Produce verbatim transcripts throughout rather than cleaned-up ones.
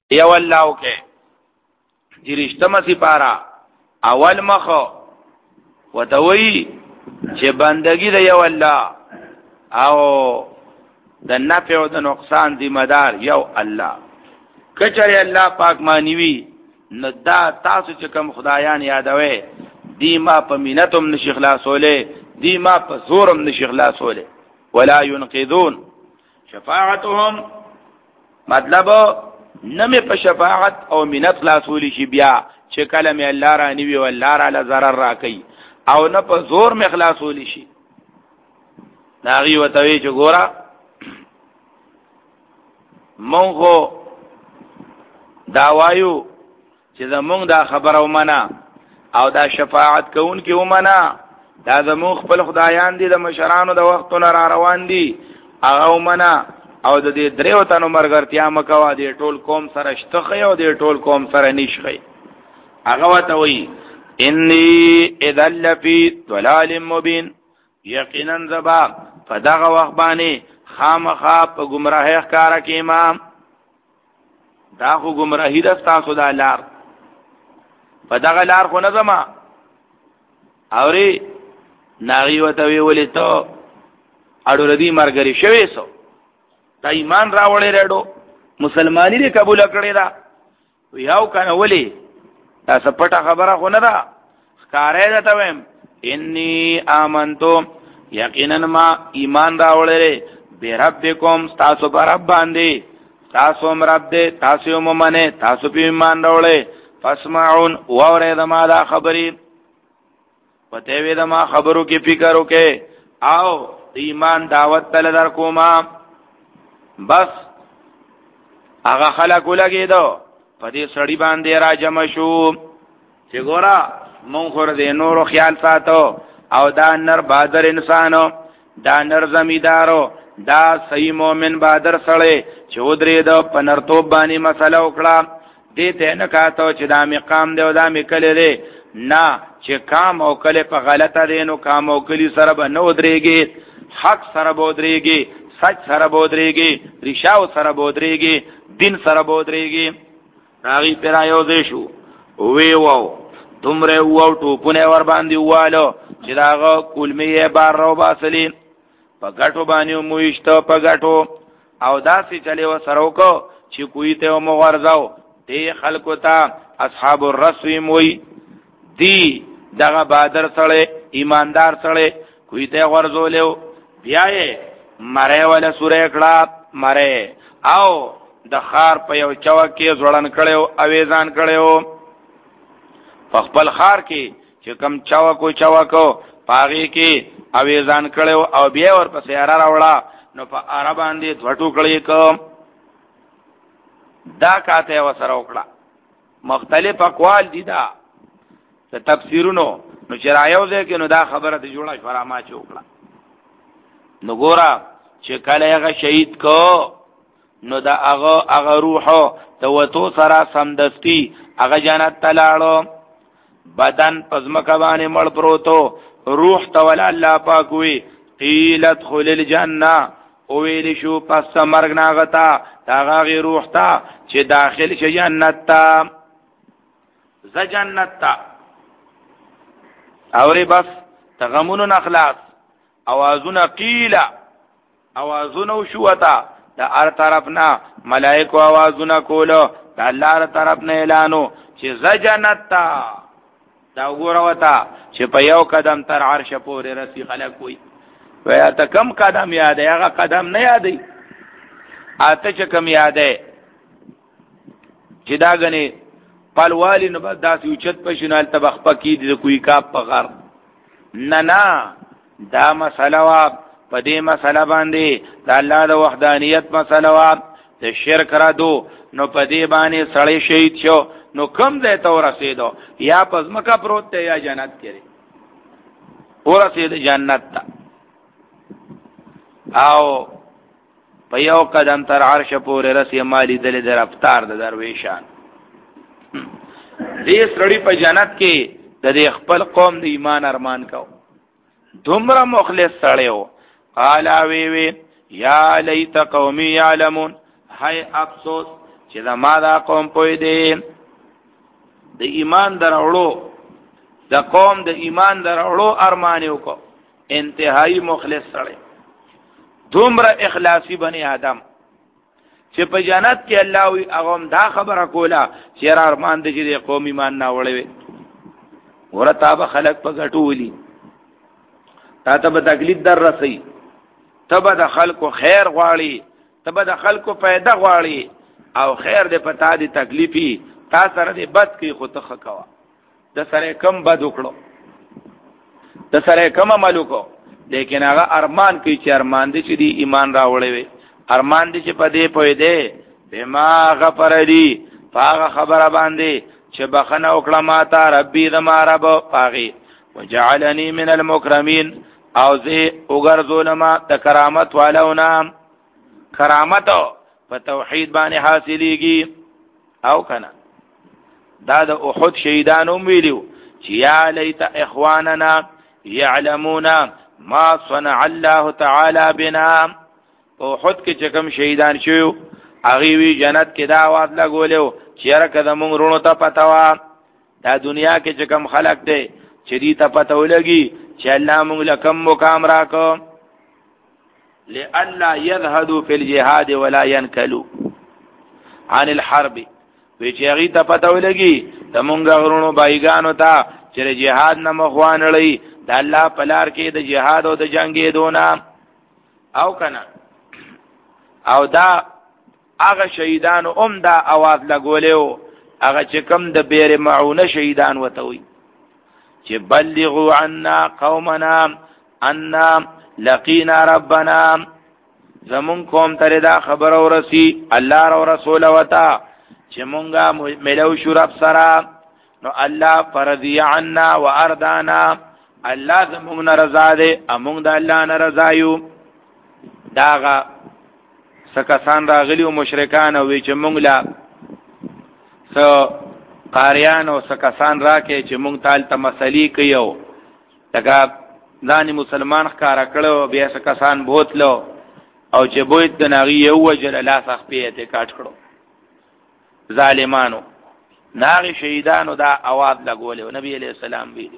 یو الله وکي جریشتمه سی پارا اول مخو وتوي چې بندگی د یو الله او د نفع او د نقصان ذمہ دار یو الله. کچره الله پاک مانوي نو دا تاسو چې کوم خدایان یادوي دی ما په مینتم نشي خلاصوله، دی ما په زورم نشي خلاصوله. ولا ينقذون شفاعتهم مطلب نمه په شفاعت او مینت خلاصولی شي بیا چې کلمه الله را نیوي او الله را ل zarar را کوي او نه په زور می خلاصولی شي. داغي وتوي چې ګورا مونږ دا وایو چې زمونږ دا خبره ومنه او دا شفاعت کوونکی ومنه، دا زمونږ خپل خدایان دي د مشرانو د وختونو را روان دي هغه ومنه او د دې دریو تنو مرګرتیا مکوا دي ټول قوم سره شتخه او دې ټول قوم سره نشخي. هغه وتوي انی اذا لفی ضلال مبین، یقینا زبا فدغه وخت باندې خامخا په گمراهی ښکارا کې امام دا خو گمراهی ده تاسو د لار په دغه لار خو نه زما اوري ناغي وتوي ولې ته اړو ردی مرګري شوي سو تا ایمان راوړې رډو مسلمانی دې قبول کړی دا یاو کنه ولې دا سپټه خبره خو نه ده ښکارې ده ته ویم انی آمنتو یقینا ما ایمان راوړې به ربکم تاسو پر رب باندې تاسو مراد دې تاسو مومنه تاسو په ایمان راوړې فاسمعون واورې دما دا خبرې پته وې دما خبرو کې فکر وکې او ایمان دعوت تل در کوما بس هغه خلق ولګېدو په دې سړی باندې را جمع شو چې ګورا مونږ خور دې نور خیال ساتو او دا نر بادر انسانو دا نر زمیدارو دا صحیح مومن بادر سړی چې ودرې د پنرتوب باندې مسله وکړه دې ته نه کاته چې دا مقام دی او دا مکل دی نه چې کام او کله په غلطه دی نو کام او کلی سره به نه ودرېږي حق سره به ودرېږي سچ سره به ودرېږي رشاو سره به ودرېږي دین سره به ودرېږي. راغی پر یو ځای شو وی وو دومره وو ټوپونه ور باندې والو چې داغه کلمې بار رو باسلین په غټو باندې مويشته په غټو او داسې چلے و سره وکړو چې کوی ته مو ورځاو دې خلکو ته اصحاب الرسم وی دی دغه بادر سره ایماندار سره کوی ته ورزولیو بیا یې مره ولا سورې کړه مره او د خار په یو چوک کې ځوړن کړو اویزان کړو په خپل خار کې چې کم چوکو چوکو پاغي کې اویزان کړو او بیا ور پسې را راوړه نو په عربان دي ځټو کړي کوم دا کاته وسره وکړه. مختلف اقوال دي دا ته تفسیرونو نو چرایو ځکه نو دا خبره ته جوړه فرما چ وکړه. نو ګورا چې کله هغه شهید کو نو دا هغه هغه روح ته وته سره سمدستی هغه جنت تلاړو بدن پزمکه باندې مړ پروتو روح ته ول الله پاک وی قیلت خل الجنه او ویل شو پس مرګ ناغتا دا غي روح ته چې داخل شي جنت ته ز جنت ته اوري بس تغمون اخلاص اوازونه قیلا اوازونه شوتا دا ار طرفنا ملائکه اوازونه کولو دا الله ر طرفنا اعلانو چې ز جنت ته دا وګوروتا چې په یو قدم تر عرش پورې رسی خلک وي ویا ته کم قدم یاد هغه قدم نه یادې اته چې کم یادې چې دا غني پالوالی نو بس داسې اوچت پښینال تبخ پکې د کوی کاپ په غر نه نه دا مسله وا په دې مسله باندې د الله د وحدانیت مسله وا د شرک را دو نو په دې باندې سړی شهید شو نو کم ځای ته ورسېدو یا پزمکا پروت ته یا جنت کې ورسېد جنت ته او په یو قدم تر عرش پورې رسې مالی دل در افطار د درویشان دې سړی په جنت کې د دې خپل قوم د ایمان ارمان کو دومره مخلص سړیو قال وی وی یا لیت قومی یعلمون هاي افسوس چې دا ما دا قوم پوی دی د ایمان دراوړو د قوم د ایمان دراوړو ارمان یو کو انتهایی مخلص سره دومره اخلاصی بنی آدم چې په جنت کې الله وی هغه دا خبره کوله چې ارمان دې چې قوم ایمان نه وړي ورته به خلق په غټولي تا ته به تکلیف در رسي ته به د خلکو خیر غواړي ته به د خلکو پیدا غواړي او خیر دې پتا دي تکلیفي تا سره دې بد کې خو ته خکوا د سره کم بد وکړو د سره کم عمل وکړو لیکن هغه ارمان کوي چې ارمان دې چې دی ایمان راوړي وي ارمان دې چې پدې پوي دې بما غفر لي هغه خبره باندې چې بخنه وکړه ماته ربي زما رب پاغي وجعلني من المكرمين او زه وګرځول ما د کرامت والونا کرامت په توحید باندې حاصلېږي او کنه دا د احد شهیدانو ویلو چې یا لیت اخواننا يعلمون ما صنع الله تعالی بنا احد کې چې کوم شهیدان شو هغه وی جنت کې دا आवाज لګولیو چې راکه د مونږ رونو ته پتاوا دا دنیا کې چې کوم خلق دی چې دې ته پته ولګي چې الله مونږ لکم مقام راکو لئلا يذهدوا في الجهاد ولا ينكلوا عن الحرب وی چې هغه ته پته ولګي د مونږ غرونو بایګانو ته چې جهاد نه مخوان لړۍ د الله په لار کې د جهاد او د جنگې دونه او کنه او دا هغه شهیدان اوم دا आवाज لګولیو هغه چې کم د بیر معونه شهیدان وتوي چې بلغوا عنا قومنا ان لقينا ربنا زمون قوم ته دا خبر اورسي الله او رسول وتا چې مونږه ملو شرف سره نو الله فرضي عنا واردانا الله زمون رضا دې امون د الله نه رضا یو داغه سکسان راغلی او مشرکان او چې مونږ لا سو قاریان او سکسان راکې چې مونږ تال ته مسلې کيو دغه ځاني مسلمان ښکارا کړو بیا سکسان بوتلو او چې بوت د ناغي یو وجل لا سخ پیته کاټ کړو ظالمانو ناغي شهیدانو دا आवाज لګولیو نبی عليه السلام ویلي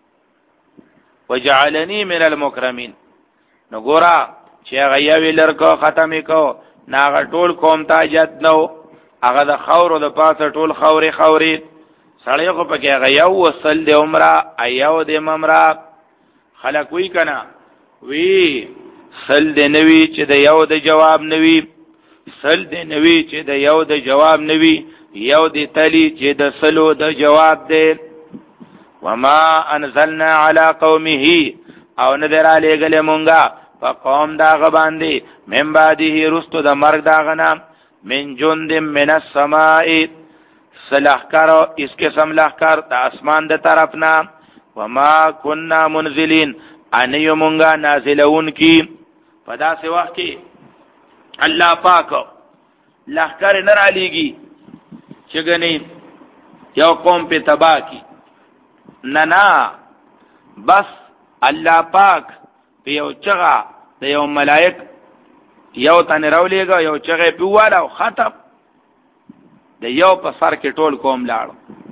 وجعلني من المكرمين نو ګورا چې هغه یو لرکو ختمې کو ناغه ټول قوم ته جد نو هغه د خاورو د پاسه ټول خوري خوري سړی خو پکې هغه یو وصل د عمره ایو د ممرا خلک وی کنا وی سل د نوی چې د یو د جواب نوی سل د نوی چې د یو د جواب نوی یو د تلی چې د سلو د جواب دی وما انزلنا على قومه او نذر علی گله مونږه فقوم دا غباندی من بعده رستو دا مرگ دا غنا من جند من السماء سلحکر اس قسم لحکر دا اسمان دا طرفنا وما کننا منزلین انیو منگا نازلون کی فدا سے وقت کی اللہ پاک لحکر نر علیگی چگنی یو قوم پہ تباہ کی ننا بس اللہ پاک په یو چغه د یو ملائک یو تن راولېګا یو چغه پیواله او ختم د یو په سر کې ټول قوم لاړ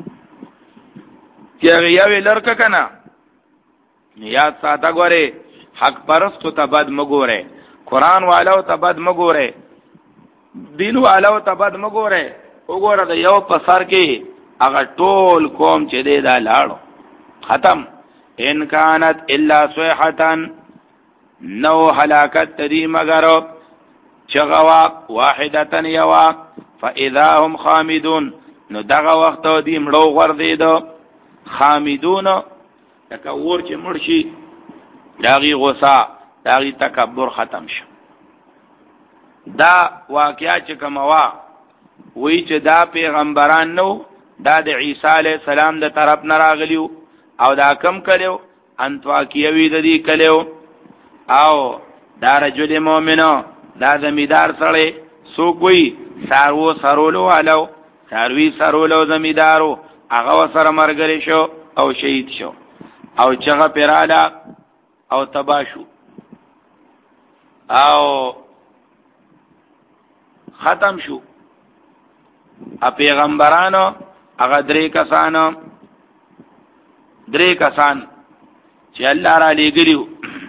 چې یو لړک کنا یا ساده غوره حق پرستو ته بد مګوره قران والو ته بد مګوره دین والو ته بد مګوره وګوره د یو په سر کې هغه ټول قوم چې دی دا لاړ ختم ان كانت الا صيحه نو حلاکت تدی مگر چغوا واحدتن یوا فاذا هم خامدون نو دغه وخت دی مړو غردیدو خامدون لکه ور چې مرشي داغي غصه داغي تکبر ختم شو دا واقعیا چې کوموا وی چې دا پیغمبران نو دا د عیسی علی السلام د طرف نه راغلیو او دا کم کړو انطاکیوی د دې کړو او دا رجل مومنو دا زمیدار سره سو کوئی سارو سرولو علو ساروی سرولو زمیدارو هغه سره مرګري شو او شهید شو او چغه پیراله او تباشو او ختم شو ا پیغمبرانو هغه درې کسانو درې کسان چې الله را لېګلیو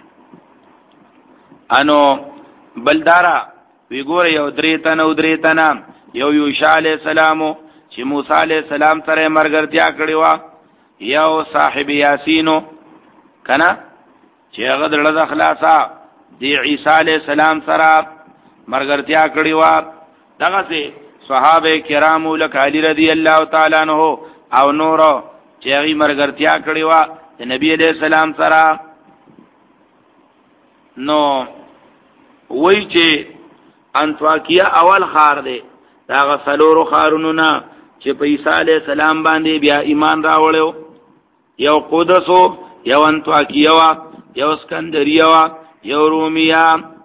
انو بلدارا وی ګور یو درې تنه او درې تنه یو یوشع علی السلام چې موسی علی السلام سره مرګرتیا کړی و یو صاحب یاسینو کنا چې هغه د خلاصا دی عیسی علی السلام سره مرګرتیا کړی و دغه سي صحابه کرامو لک علی رضی الله تعالی عنہ او نور چې هغه مرګرتیا کړی و د نبی علیہ السلام سره نو وای چې انطاکیه اول خار دی دا غسلورو خارونو نه چې په عیسی علیہ السلام باندې بیا ایمان راوړیو یو قدسو یو انطاکیه وا یو اسکندریه وا یو رومیا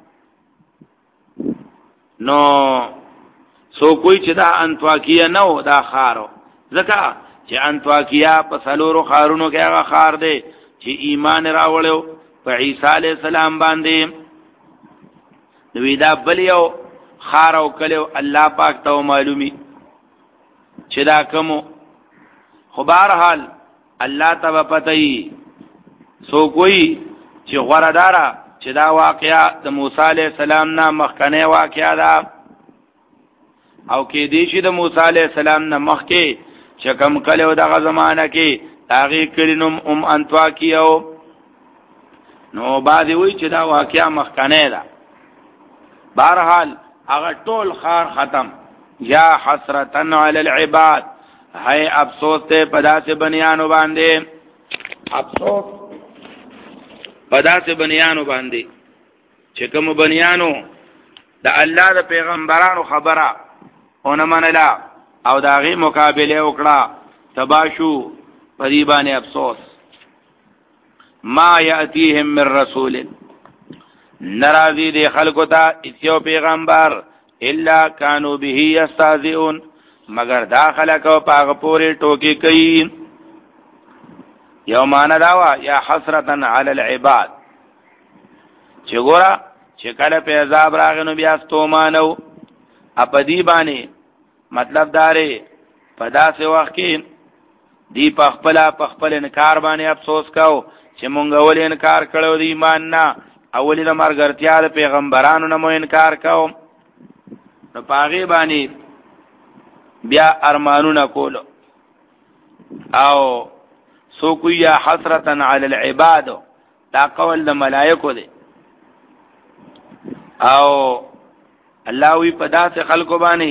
نو سو کوئی چې دا انطاکیه نو دا خارو ځکه چې انطاکیه په سلورو خارونو کې هغه خار دی چې ایمان راوړیو په عیسی علیہ السلام باندې نو دا بل یو خار او کلو الله پاک ته معلومي چې دا کوم خو بهرحال الله ته پتاي سو کوئی چې غوړدارا چې دا واقعیا د موسی علیہ السلام نه مخکنه واقعیا ده او کې دې چې د موسی علیہ السلام نه مخکې چې کوم کلو دغه زمانہ کې تاغي کړینم ام انطاکیو نو بعد وی چې دا واقعیا مخکنه ده بهرحال اگر ټول خار ختم یا حسرتن علی العباد ہے افسوس ته پدا سے بنیانو باندې افسوس پدا سے بنیانو باندې چې کوم بنیانو د الله د پیغمبرانو خبره اونه منلا او داغي مقابله وکړه تباشو پدی باندې افسوس ما یاتیهم من رسول نرازی دی خلقو تا اسیو پیغمبر الا کانو به یستهزئون مگر دا خلقو پاغ پوری ټوکی کوي یو معنا داوا یا حسرتن علی العباد چې ګورا چې کله په عذاب راغنو بیا ستومانو اپدی باندې مطلب داري پدا سے وخت کې دی پخپل پخپل انکار باندې افسوس کاو چې مونږ ول انکار کړو دی ایمان نه اولی د مرګرتیا د پیغمبرانو نه مو انکار کاو نو پاغي باندې بیا ارمانونه کولو او سو کویا حسرتن علی العباد دا قول د ملائکو دی او الله وی پدا سے خلقو باندې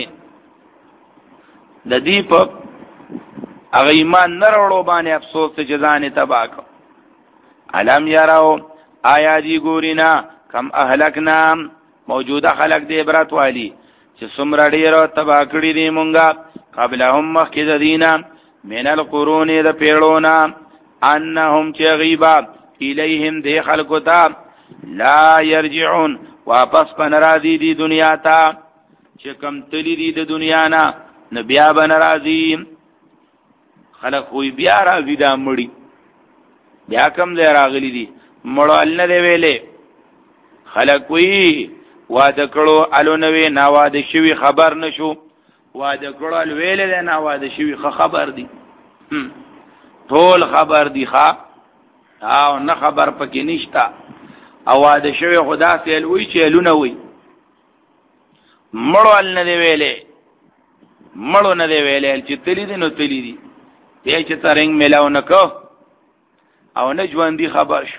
د دې په هغه ایمان نه وروړو باندې افسوس ته جزانه تباک علم یراو آیا دی ګورینا کم اهلکنا موجوده خلق دی عبرت والی چې څومره ډیر تبا کړی دی مونږه قبلهم مخکې دینا من القرون د پیړونا انهم چې غیبا الیهم دی خلقتا لا یرجعون واپس پنرازی دی دنیا تا چې کم تلی دی د دنیا نه نبیا بنرازی خلق خوی بیا راځي دا مړی بیا کم ځای راغلی دی مړو الله دی ویلې خلق وی واده کړو الو نوې نا واده شوی خبر نشو واده کړو ال ویلې نه واده شوی خبر دی ټول خبر دی ښا او نه خبر پکې نشتا او واده شوی خدا سیل وی چې الو نه وی مړو ال نه دی ویلې مړو نه دی ویلې چې تلی دی نو تلی دی بیا چې ترنګ ملاو نکو او نه ژوند دی خبر شو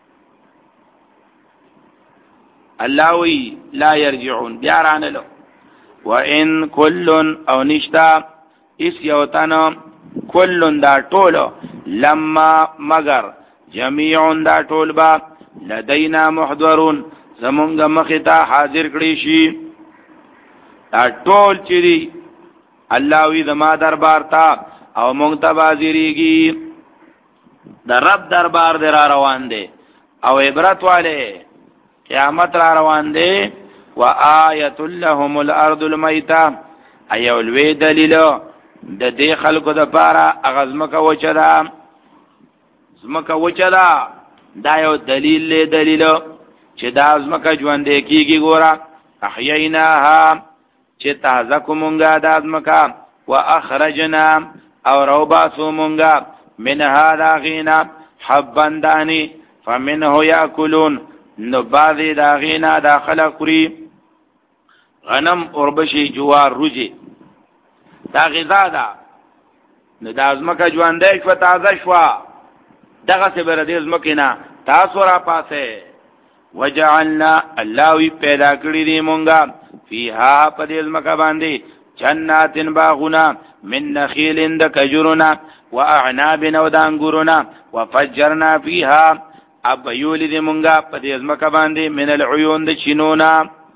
الله وی لا يرجعون بیارانه لو وان كل او نشتا اس یوتنا كل دا ټولو لما مگر جميع دا ټول با لدينا محضرون زمونږ مخه حاضر کړي شي دا ټول چې دی الله وی زما دربار تا او مونږ ته حاضرېږي دا رب دربار در روان دی او عبرت والے قیامت را روان دی و آیت لهم الارض المیتہ ایو الوی دلیل د دې خلکو د پاره اغزمکه وچدا زمکه وچدا دا یو دلیل له دلیل چې دا زمکه ژوند کیږي ګوره احییناها چې تازه کومګه د زمکه واخرجنا او روباسو مونگا من هذا غینا حبا دانی فمنه یاکلون نو بعضی دا غینا داخل کری غنم اوربشی جوار روجی دا غذا دا نو دا ازمکا جوانده شو تازه شو دغه سبر دې ازمکینا تاسو را پاسه وجعلنا الله پیدا کړی دی مونږه فیها پدې ازمکا باندې جنات باغنا من نخیل د کجرنا واعناب نو د انګورنا وفجرنا فيها اب یولد مونږه پدې ازمکا باندې من العيون د چینونا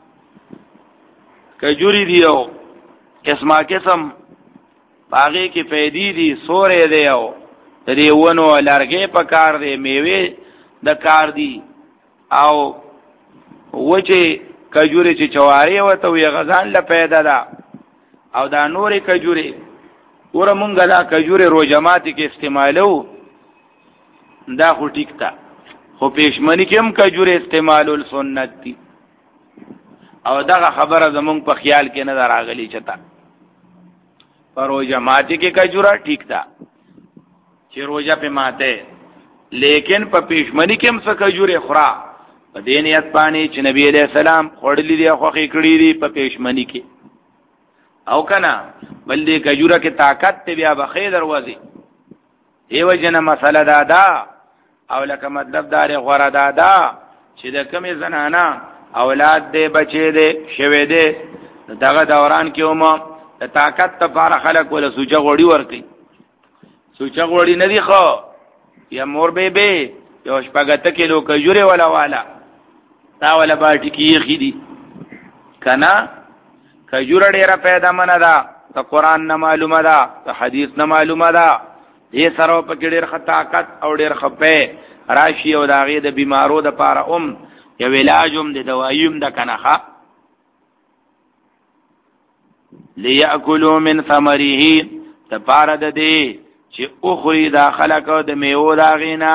کجوری دیو قسمه قسم باغی کی فیدی دی سورې دیو دې ونو لارګې په کار دی میوه د کار دی او وچه کجوري چې چواري وته وي غزان له پیدا ده او دا نورې کجوري ور مونږه دا کجوري روزماتي کې استعمالو دا خو ټیک تا خو پېشمنی کې هم کجوري استعمالول سنت دي او دا خبره زمونږ په خیال کې نه راغلی چتا پر روزماتي کې کجورا ټیک تا چې روزه په ماته لیکن په پېشمنی کې هم څه کجوري خورا په دینیت باندې چې نبی عليه السلام خړلې دی خو خې کړې دي په پېشمنی کې او کنا بلې کجوره کې طاقت ته بیا بخې دروازه ایو جن مسله دادا او لکه مطلب دار غوړه دادا چې د کمی زنانا اولاد دې بچي دې شوي دې دغه دوران کې هم د طاقت لپاره خلک ولا سوچه غوړي ورکي سوچه غوړي نه دي خو یا مور به به یو شپږته کیلو کجوره ولا والا تا ولا باټی کې خېدي کنا کجوره ډیره پیدا منه ده ته قران نه معلومه ده ته حدیث نه معلومه ده دې سره په کې ډیر طاقت او ډیر خپه راشي او داغه د بیمارو د پاره ام یو علاجوم د دوايوم د کنخه ليأكلوا من ثمره تپاره د دې چې اخري داخله کو د میوه دا غینا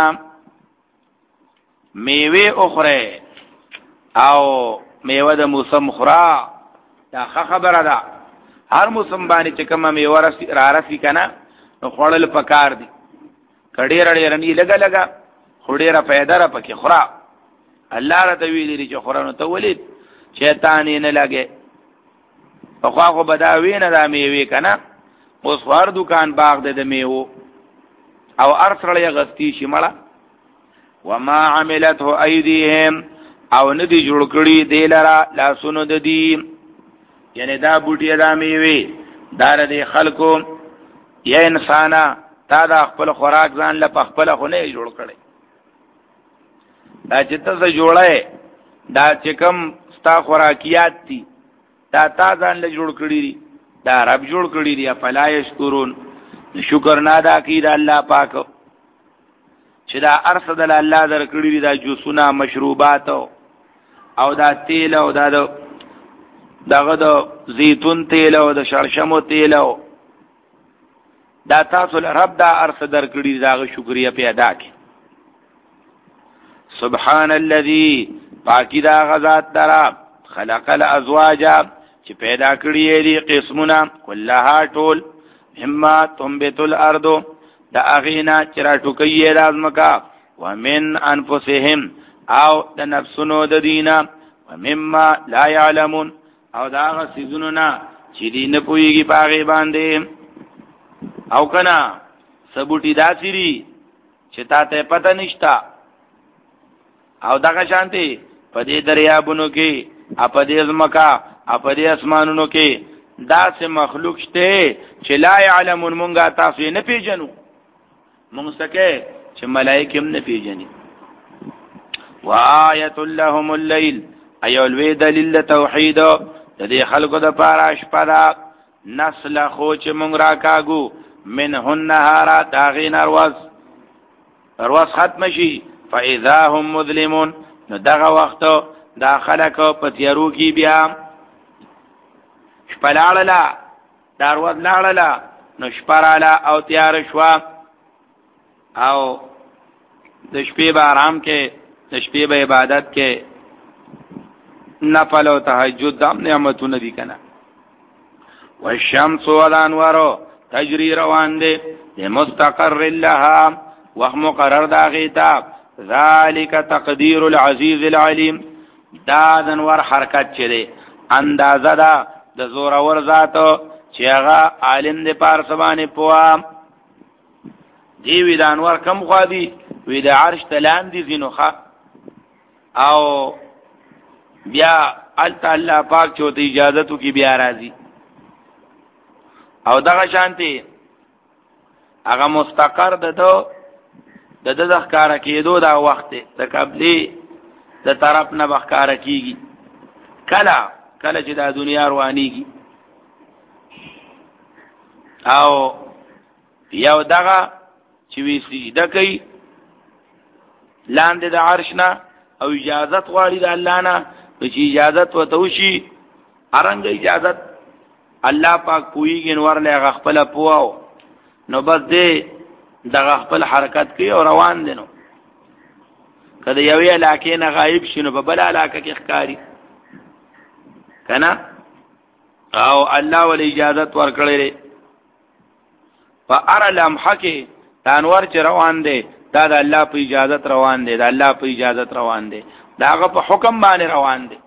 میوه اخره او میوه د موسم خورا دا خبره ده هر موسم باندې چې کومه میوه را رسي کنه نو خړل پکار دي کډې رړې رنی لګا لګا خړې را پیدا را پکې خورا الله را ته ویلي چې خورانو ته ولید شیطان یې نه لګي په خوا خو بداوی نه دا میوه کنه اوس هر دکان باغ د میوه او ارسړې غستی شي مړه وما عملته ايديهم او ندی جوړ کړی دی لرا لاسونو د دی یعنی دا بوټي دا میوه دار دی خلکو یا انسانا تا دا خپل خوراک ځان له خپل خو نه جوړ کړي دا چې ته جوړه دا چې کوم ستا خوراکیات دي دا تا ځان له جوړ کړی دي دا رب جوړ کړی دی فلا یشکرون شکر نه ادا کوي دا الله پاک چې دا ارصد الله در کړی دی دا جوسونه مشروبات او دا تیل او دا دغه د زیتون تیل او د شړشمو تیل او دا تاسو رب دا ارصد در کړی دا شکریا په ادا کی سبحان الذي پاکی دا غزاد درا خلق الازواج چې پیدا کړی دی قسمونه كلها ټول مما تنبت الارض دا اغینا چرا ټوکې رازمکا ومن انفسهم او د نفسونو د دینا ومما لا يعلمون او دا غسیزونو نا چې دی نه پويږي پاغه باندې او کنا سبوټی داسری چې تا ته پته نشتا او دغه شانتي په دې دریابونو کې اپ دې زمکا اپ دې اسمانونو کې داسې مخلوق شته چې لا يعلمون مونږه تاسو نه پیژنو مونږ سکه چې ملائکه هم نه پیژني وآیت لهم الليل ایو الوی دلیل توحید د دې خلقو د پاره شپه دا نسل خو چې مونږ را کاګو منهن نهار داغین ارواز ارواز ختم شي فاذا هم مظلمون نو دغه وخت دا خلق په تیارو کې بیا شپلاړلا دارواد لاړلا نو شپرالا او تیار شوا او د شپې به آرام کې د شپې به عبادت کې نفل او تهجد د نعمتونه دي کنه والشمس والانوار تجری روان دي لمستقر لها وخ مقرر دا غیتا ذالک تقدیر العزیز العلیم دا دنور حرکت چه اندازه دا د زورور ذاتو چې هغه عالم دی پار سبانه پوا دی وی د انوار کم خو دی وی د عرش تلان دی زینوخه او بیا الله پاک چوته اجازه تو کی بیا راځي او دغه شانتی هغه مستقر ده د د ذکر کېدو دا وخت د قبلي د طرف نه بخکار کیږي کله کله چې د دنیا روانيږي او یو دغه چې وی سجده کوي لاندې د عرش نه او اجازت غواړي د الله نه چې اجازت وته وشي ارنګ اجازت الله پاک کویږي نور له خپل پوو نو بس دې دغه خپل حرکت کوي او روان دي نو کله یو علاقې نه غایب شینو په بل علاقې کې ښکاری کنه او الله ول اجازت ورکړي فار لمحه کې انوار چې روان دي دا د الله په اجازت روان دي د الله په اجازت روان دي داغه په حکم باندې روان دي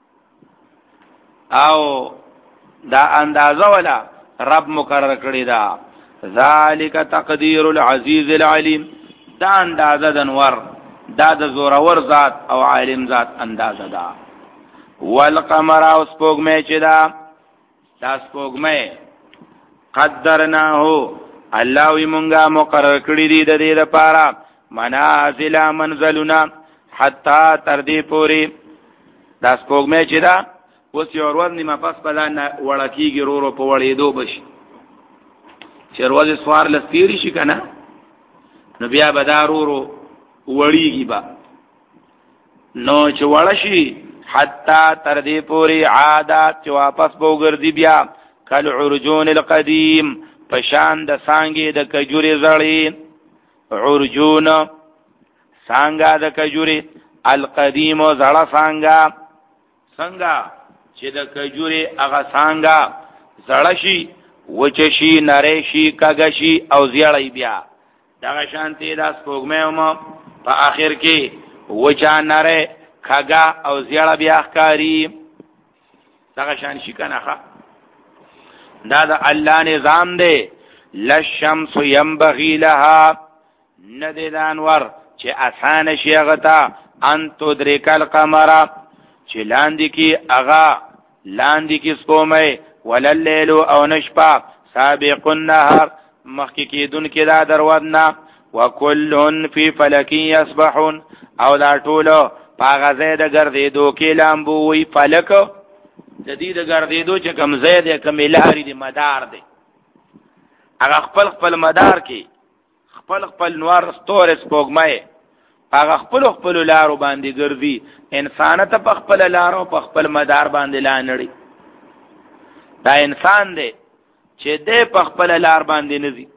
او دا اندازه ولا رب مقرر کړی دا ذالک تقدیر العزیز العلیم دا اندازه د انوار دا د زورور ذات او عالم ذات اندازه دا والقمر او سپوږمۍ چې دا دا سپوږمۍ قدرناه الله وی مونږه مقرر کړی دی د دې لپاره منازل منزلنا حتا تر دې پوری دا سپوږمۍ چې دا اوس یو ورځ نیمه پس بلان وړکیږي رورو په وړېدو بشي چې ورځ سوار لستیری شي کنه نو بیا به دا رورو وړیږي با نو چې وړشي حتا تر دې پوری عادت چې واپس وګرځي بیا کل عرجون القدیم پشان د سانګې د کجوري زړې عرجون سانګا د کجوري القدیم زړه سانګا څنګه چې د کجوري هغه سانګا زړه شي وچشي نری شي کګشي او زیړی بیا دغه شانتي د سپوږمۍ هم په اخر کې وچا نری کګا او زیړه بیا ښکاری دغه شان شي کنه دا د الله نظام دی للشمس ينبغي لها ندی دانور چې اسانه شي غتا ان تدرک القمر چې لاندې کې اغا لاندې کې سپومې وللیل او نشپا سابق النهار مخکې کې دن کې دا درودنا وکلن فی فلک یسبحون او دا ټولو پاغزه د ګرځېدو کې لامبو وی فلک د دې د ګرځېدو چې کم زید کم لاري دی مدار دی هغه خپل خپل مدار کې خپل خپل نور ستور سپوږمۍ هغه خپل خپل لارو باندې ګرځي انسان ته په خپل لارو په خپل مدار باندې لانړي دا انسان دی چې دې په خپل لار باندې نزي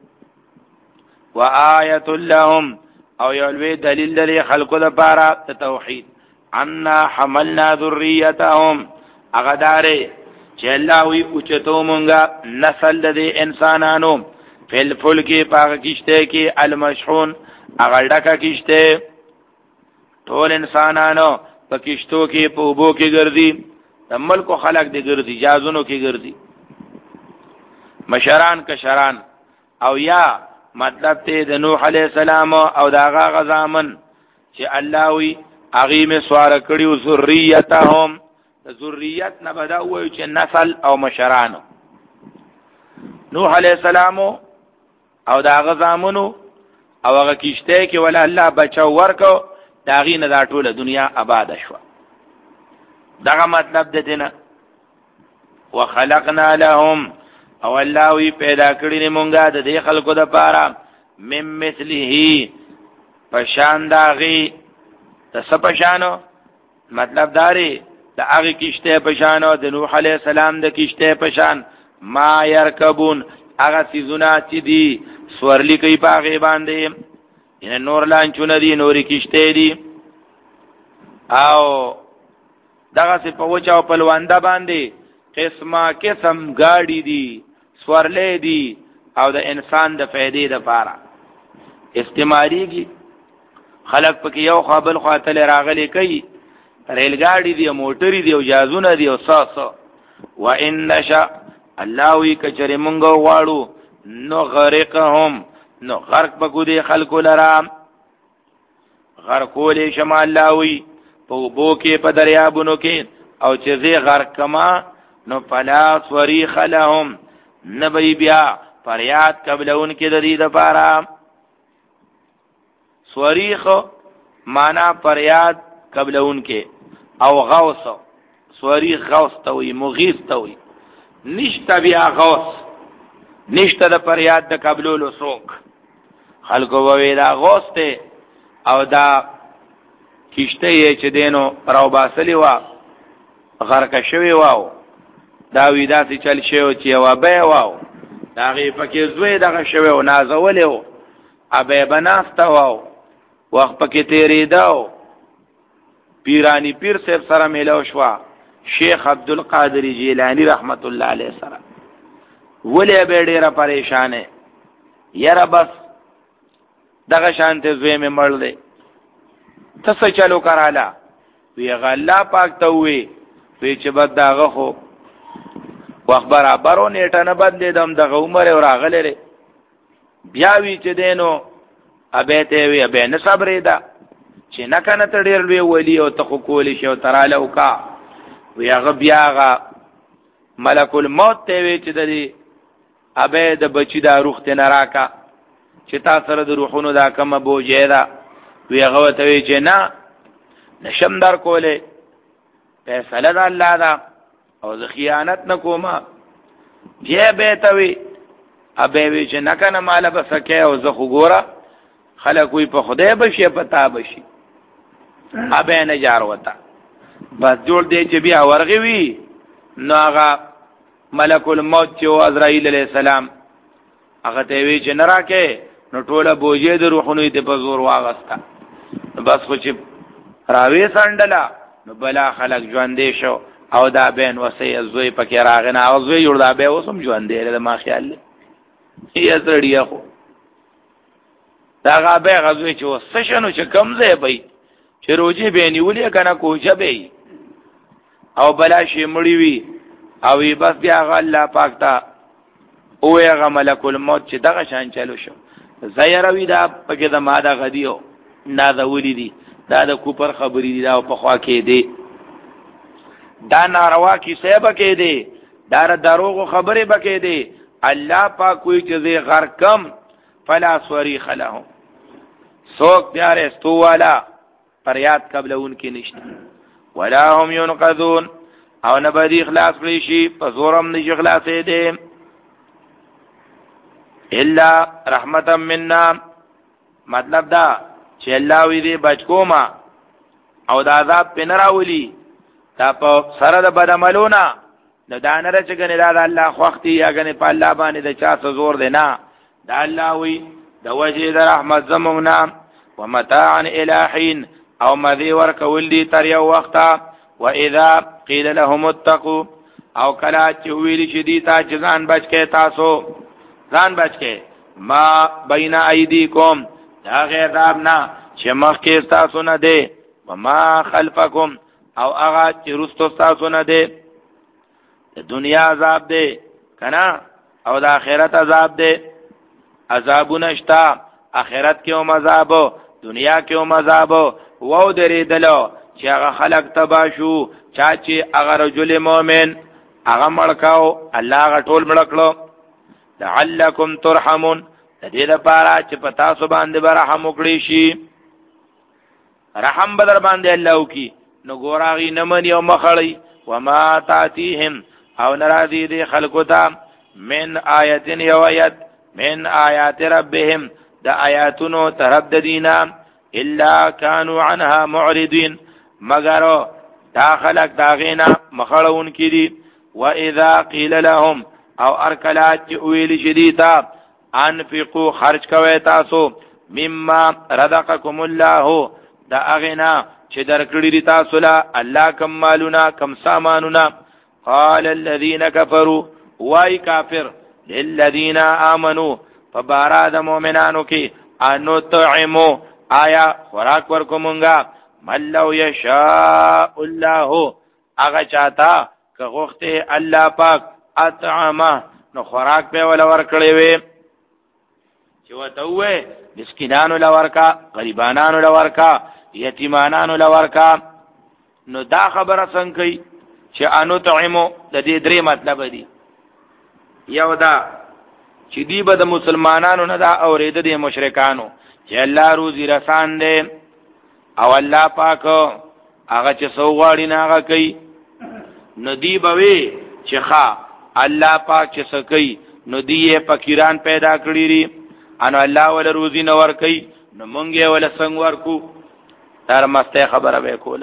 وآیت لهم او یو لوی دلیل لري خلقو لپاره ته توحید ان حملنا ذریتهم هغه داري چې الله وی اوچتو مونږه نسل د انسانانو فل فل کې پاګه کیشته کې المشحون هغه ډکه کیشته ټول انسانانو په کیشتو کې په وبو کې ګرځي د ملک خلق دې ګرځي جازونو کې ګرځي مشران کشران او یا مطلب ته د نوح علی السلام او داغه غزامن چې الله وی اغیم سوار کړیو ذریتهم ذریت نه بدا وای چې نسل او مشرانو نوح علیہ السلام او دا غزامونو او هغه کیشته کې ولا الله بچو ورکو داغې نه دا ټوله دنیا آباد شو دغه مطلب د دینه وخلقنا لهم او الله وی پیدا کړی مونږه د دې خلکو د پاره مم مثله پشان داغي د سپشانو مطلب داري د هغه کیشته پشانو د نوح علی السلام د کیشته پشان ما يرکبون هغه سيزونه چې دي سورلی کوي پاغه باندې ان نور لانچونه دي نوري کیشته دي او دغه څه په وچاو په لواندا باندې قسمه قسم گاڑی دی سورلې دی او د انسان د فائدې لپاره استعمالي کی خلق پکې یو خپل خاطر راغلي کوي ریل گاڑی دی موټری دی او جازونه دی او ساسو و ان نشا الله وی کچره مونږ غواړو نو غرقهم نو غرق بګو دی خلق لرا غرقول شمال الله وی په بو کې په دریابونو کې او چې زی غرق کما نو فلا صریخ لهم نبی بیا فریاد قبلون کې د دې لپاره صریخ معنا فریاد قبلون کې او غوث صریخ غوث توي مغیث توي نشته بیا غوث نشته د فریاد د قبلولو سوک خلکو ووی دا غوث ته او دا کشته یې چې دینو راو باسلی وا غرق شوی واو دا وی داسې چل شو چې وا به واو دا غي پکې زوی دغه شوی او نازولې او ابه بناسته واو وخت پکې تیرې داو پیرانی پیر صاحب سره ملو شوا شیخ عبدالقادر جیلانی رحمت الله علیه سره ولې به ډیره پریشانه یاره بس دغه شانته زوی مې مړ دی تاسو چلو کراله وی غلا پاک ته وی وی چې بد داغه خو وخت برابرو نیټه نه بد دم دغه عمر او راغله بیا وی چې دینو ابه ته وی ابه نه صبرې دا چې نه کنه ته ډیر لوی ولی او ته کولی شو تراله وکا وی هغه بیا هغه ملک الموت ته وی چې د دې ابه د بچی دا روح ته نه راکا چې تاسو سره د روحونو دا کومه بوجه ده وی هغه ته وی چې نه نشم در کوله فیصله د الله دا او زه خیانت نکوما بیا به ته وی ابه وی چې نه کنه مال بسکه او زه خو ګوره خلک وی په خدای بشي پتا بشي ابه نه جار وتا بس جوړ دې چې بیا ورغي وی نو هغه ملک الموت چې عزرائیل علیہ السلام هغه ته وی چې نه راکې نو ټوله بوجه د روحونو دې په زور واغستا بس خو چې راوي سندلا نو بلا خلک ژوندې شو او دا بین وسې زوی پکې راغنه او زوی جوړ دا به اوسم ژوندې له ما خیال یې زړیا خو دا غابه غزوی چې وسشنو چې کمزه بې چې روجي به نیولې کنه کوچه به او بلا شي مړی وی او بس بیا الله پاک تا او هغه ملک الموت چې دغه شان چلو شو زیروی دا پکې د ماده غدیو نه دا ولې دي دا د کوپر خبرې دي دا په خوا کې دي دا ناروا کی سبب کې دي دا دروغ خبره بکې دي الله پاک کوئی چې غرقم فلا صریخ لهم سوک پیار استو والا پریاد قبل ان کی نشته ولا هم ينقذون او نبدی اخلاص کړی شي په زورم نشي خلاصې دي الا رحمتا منا مطلب دا چې الله وی دې بچکوما او د عذاب پنراولي تا په سره د بدعملونه د دانره چې ګنې دا د الله خوختي یا ګنې په الله باندې د چا څه زور دی نه دا الله وی د وجه د رحمت زموږنا ومتاعا الى حين او مذي ورکول دي تر یو وخت واذا قيل لهم اتقوا او کلا چې ویل شي دي تا چې ځان بچ کې تاسو ځان بچ کې ما بین ایدیکم دا غیر دابنا چې مخ کې تاسو نه دي وما خلفکم او هغه چې رستو تاسو نه دي د دنیا عذاب دی کنا او د آخرت عذاب دی عذابونه شتا آخرت کې هم عذاب دنیا کې هم عذاب وو درې دلو چې هغه خلق تباشو چا چې هغه رجل مؤمن هغه مړکاو الله هغه ټول مړکلو لعلکم ترحمون د دې لپاره چې پتا سو باندې برحم وکړي شي رحم بدر باندې الله وکي نو ګوراغي نمنې او مخړی وما تاتيهم او نراضي دي خلقو ته من آیتن یو آیت من آیات ربهم دا آیاتونو طرف د دینا الا كانوا عنها معرضين مگر دا خلق دا غینا مخړون کی دي واذا قيل لهم او ارکلات ویل شدیتا انفقوا خرج کوي تاسو مما رزقكم الله دا اغنا چې درکړی دي تاسو لا الله کم مالونه کم سامانونه قال الذين كفروا وای کافر للذین آمنوا فباراد مؤمنانو کی انو طعمو آیا خوراک ورکو مونگا من لو یشاء الله اغا چاہتا که غخته اللہ پاک اطعمه نو خوراک پہ ولا ورکڑی وی چو تووے مسکینانو لورکا غریبانانو لورکا یتیمانانو لورکا نو دا خبر څنګه چې انو طعمو د دې درې مطلب دي یو دا چې دی به د مسلمانانو نه دا اورید دي مشرکانو چې الله روزي رسان دي او الله پاک هغه چې سو غواړي نه هغه کوي نو دی به وي چې ښا الله پاک چې سکی نو دی فقیران پیدا کړی دي انو الله ول روزي نه ور کوي نو مونږه ول څنګه ورکو تر مسته خبره به کوله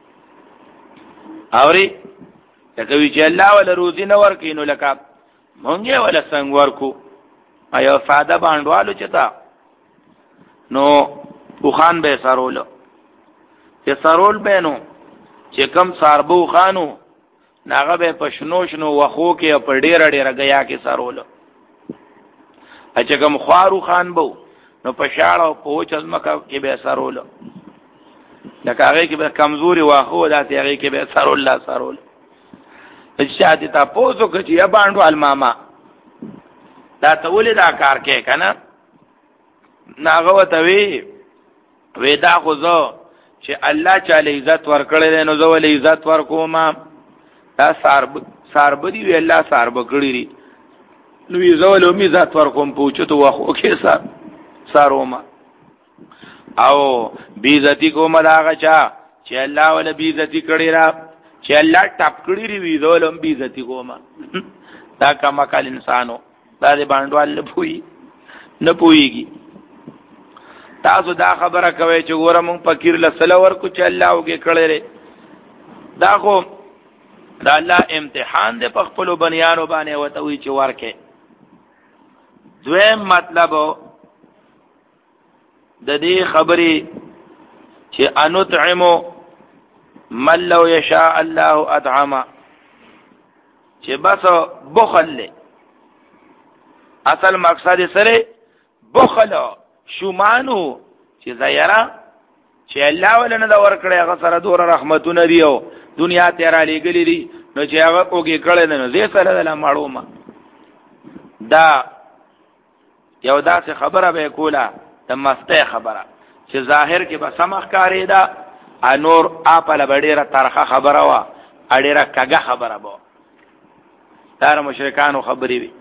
اوري کوي چې الله ول روزي نه ور کوي نو لکه مونږه ول څنګه ورکو ایو ساده باندوالو چتا نو خوخان به سرول چې سرول به نو چې کم ساربو خانو ناغه به پښنوش نو وخو کې په ډیر ډیر غیا کې سرول اچھا کم خوارو خان بو نو پشاړو پوچ ازمکه کې به سرول لکه هغه کې به کمزوري واخو داتې هغه کې به سرول لا سرول شاته تا پوسو کې یا باندې الماما دا ته ولې دا کار کې کنه ناغه وته وی ودا خو زه چې الله چاله عزت ورکړي نو زه ولې عزت ورکوم دا سارب ساربدي وی الله سارب کړی نو یې زه ولې می عزت ورکوم پوچته واخو کې سار ساروما او بیزتی کوم داغه چا چې الله ول بیزتی کړی را چې الله ټاپ کړی وی زولم بیزتی کوم دا کما کال انسانو دا دې باندې نه پوي نه پويږي تاسو دا خبره کوي چې ګوره مونږ فقیر له سلور کو چې الله وګه کړی دا خو دا الله امتحان دې په خپل بنیانو باندې وته وی چې ورکه دویم مطلب د دې خبرې چې انطعمو من لو یشاء الله اطعمه چې بس بخل له اصل مقصد سره بخل شومانو چې زیرا چې الله ولنه دا ورکړی هغه سره دور رحمتونه دیو دنیا ته را لګلې دي نو چې هغه کوګي کړي نه زه سره د ماړو دا یو داسې خبره به کوله د مسته خبره چې ظاهر کې به سمخ کاری دا انور اپل بډیره ترخه خبره وا اډیره کګه خبره بو دار مشرکانو خبرې وي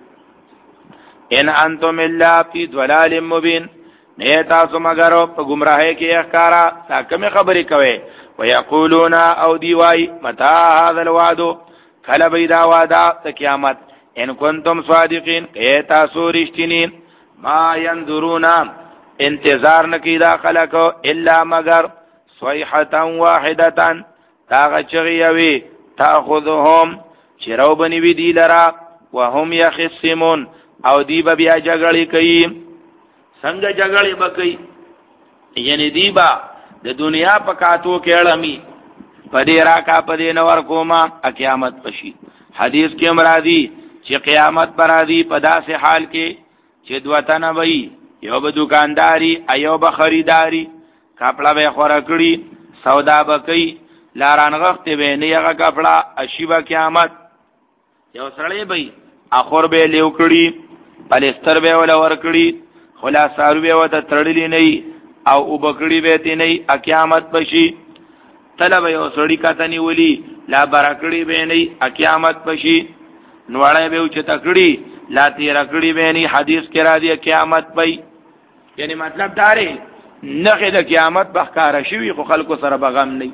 ان انتم الا فی ضلال مبین نه تاسو مگر په گمراهی کې اخکارا تا کوم خبرې کوي ويقولون او دی وای متى هذا الوعد کله بيدا وعده د قیامت ان کنتم صادقین ای تاسو رښتینی ما ينظرون انتظار نکی دا خلقو الا مگر صیحتا واحدتا تاغ چغیوی تاخذهم چراو بنی وی دی لرا وهم یخصمون او دی با بیا جگڑی کئی سنگ جگڑی با کئی یعنی دی با د دنیا پکاتو کیڑمی پدی راکا پدی نور کوما قیامت پشی حدیث کی امرادی چی قیامت پرادی پدا سے حال کے چی دوتن بئی یو به دکانداری ایو به خریداری کپڑا به خورکړي سودا به کوي لاران غخت به نه هغه کپڑا اشیبه قیامت یو سړی به اخور به لیو کړي پلستر به ولا ور کړي خلاصارو به وته تړلی نه او وبکړي به تی نه قیامت بشي طلب یو سړی کتنی ولی لا برکړي به نه قیامت بشي نوړای به چې تکړي لا تیر کړي به نه حدیث کې را دی قیامت پي یعنی مطلب داره نخې د قیامت بخکار شوی خو خلکو سره بغم نه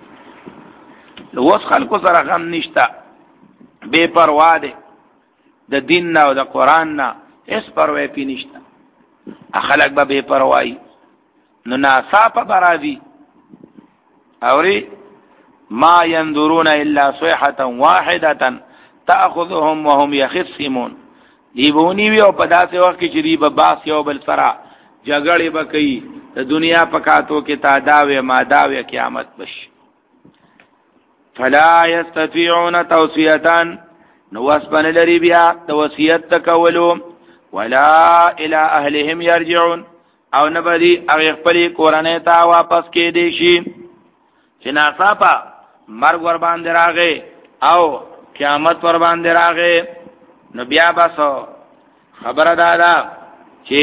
لوس خلکو سره غم نشتا بے پروا ده د دین نه او د قران نه هیڅ پروا پی نشتا خلک به بے پروايي نو ناصافه برادي اوري ما ينظرون الا صيحه واحده تاخذهم وهم يخصمون دیبونی وی او په داسې وخت کې چې دی به باس یو بل سره جګړې به کوي د دنیا په کاتو کې تاداوی ماداوی قیامت بشي فلا يستطيعون توصية نوسبن لري بیا توصیت تکولو ولا الى اهلهم يرجعون او نبدی او خپل کورنۍ ته واپس کې دي شي چې ناصافه مرګ ور باندې راغی او قیامت ور باندې راغی نو بیا باسو خبره دادا چې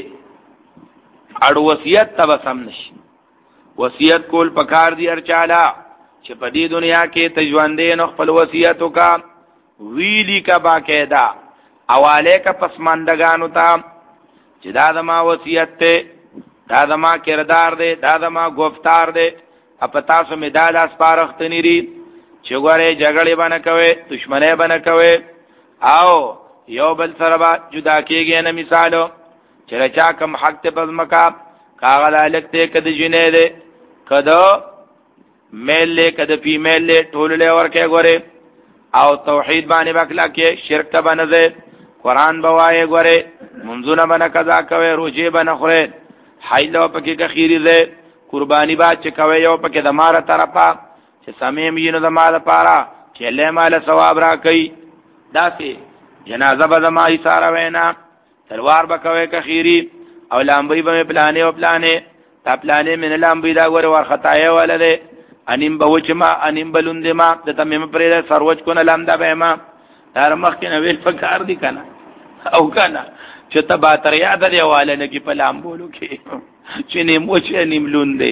اړ وصیت تبسم نشي وصیت کول پکار دی ارچالا چې په دې دنیا کې تجوندې نو خپل وصیت وکا ویلی کا باقاعده اواله کا پسماندگانو ته چې دا زما وصیت ته دا زما کردار دی دا زما گفتار دی اپ تاسو می دا لاس پارخت نری چې ګوره جګړې باندې کوي دشمنه باندې کوي او یو بل سره با جدا کېږي نه مثالو چې رچا کم حق ته بزمکا کاغه لکته کده جنې ده کده میل له کده فیمیل له ټول له ورکه ګوره او توحید باندې بکلا کې شرک ته باندې قرآن بوایې ګوره منځونه باندې قضا کوي روزه باندې خوره حایلو پکې کخیری ده قربانی با چې کوي یو پکې د ماره طرفه چې سمیم یې نو د مال لپاره چې له مال ثواب را کوي داسې جنازه به زما یې ساره وینا تلوار به کوي کخیری او لامبي به پلانې او پلانې تا پلانې من لامبي دا ګوره ور خطايه ولده انیم به وچما انیم بلوند ما د تمیم پرې سروج کو نه لامدا به ما در مخ کې نویل فکر دي کنه او کنه چې ته با تر یاد دی واله نه کې په لامبولو کې چې نیم وچ نیم لوند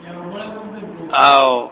او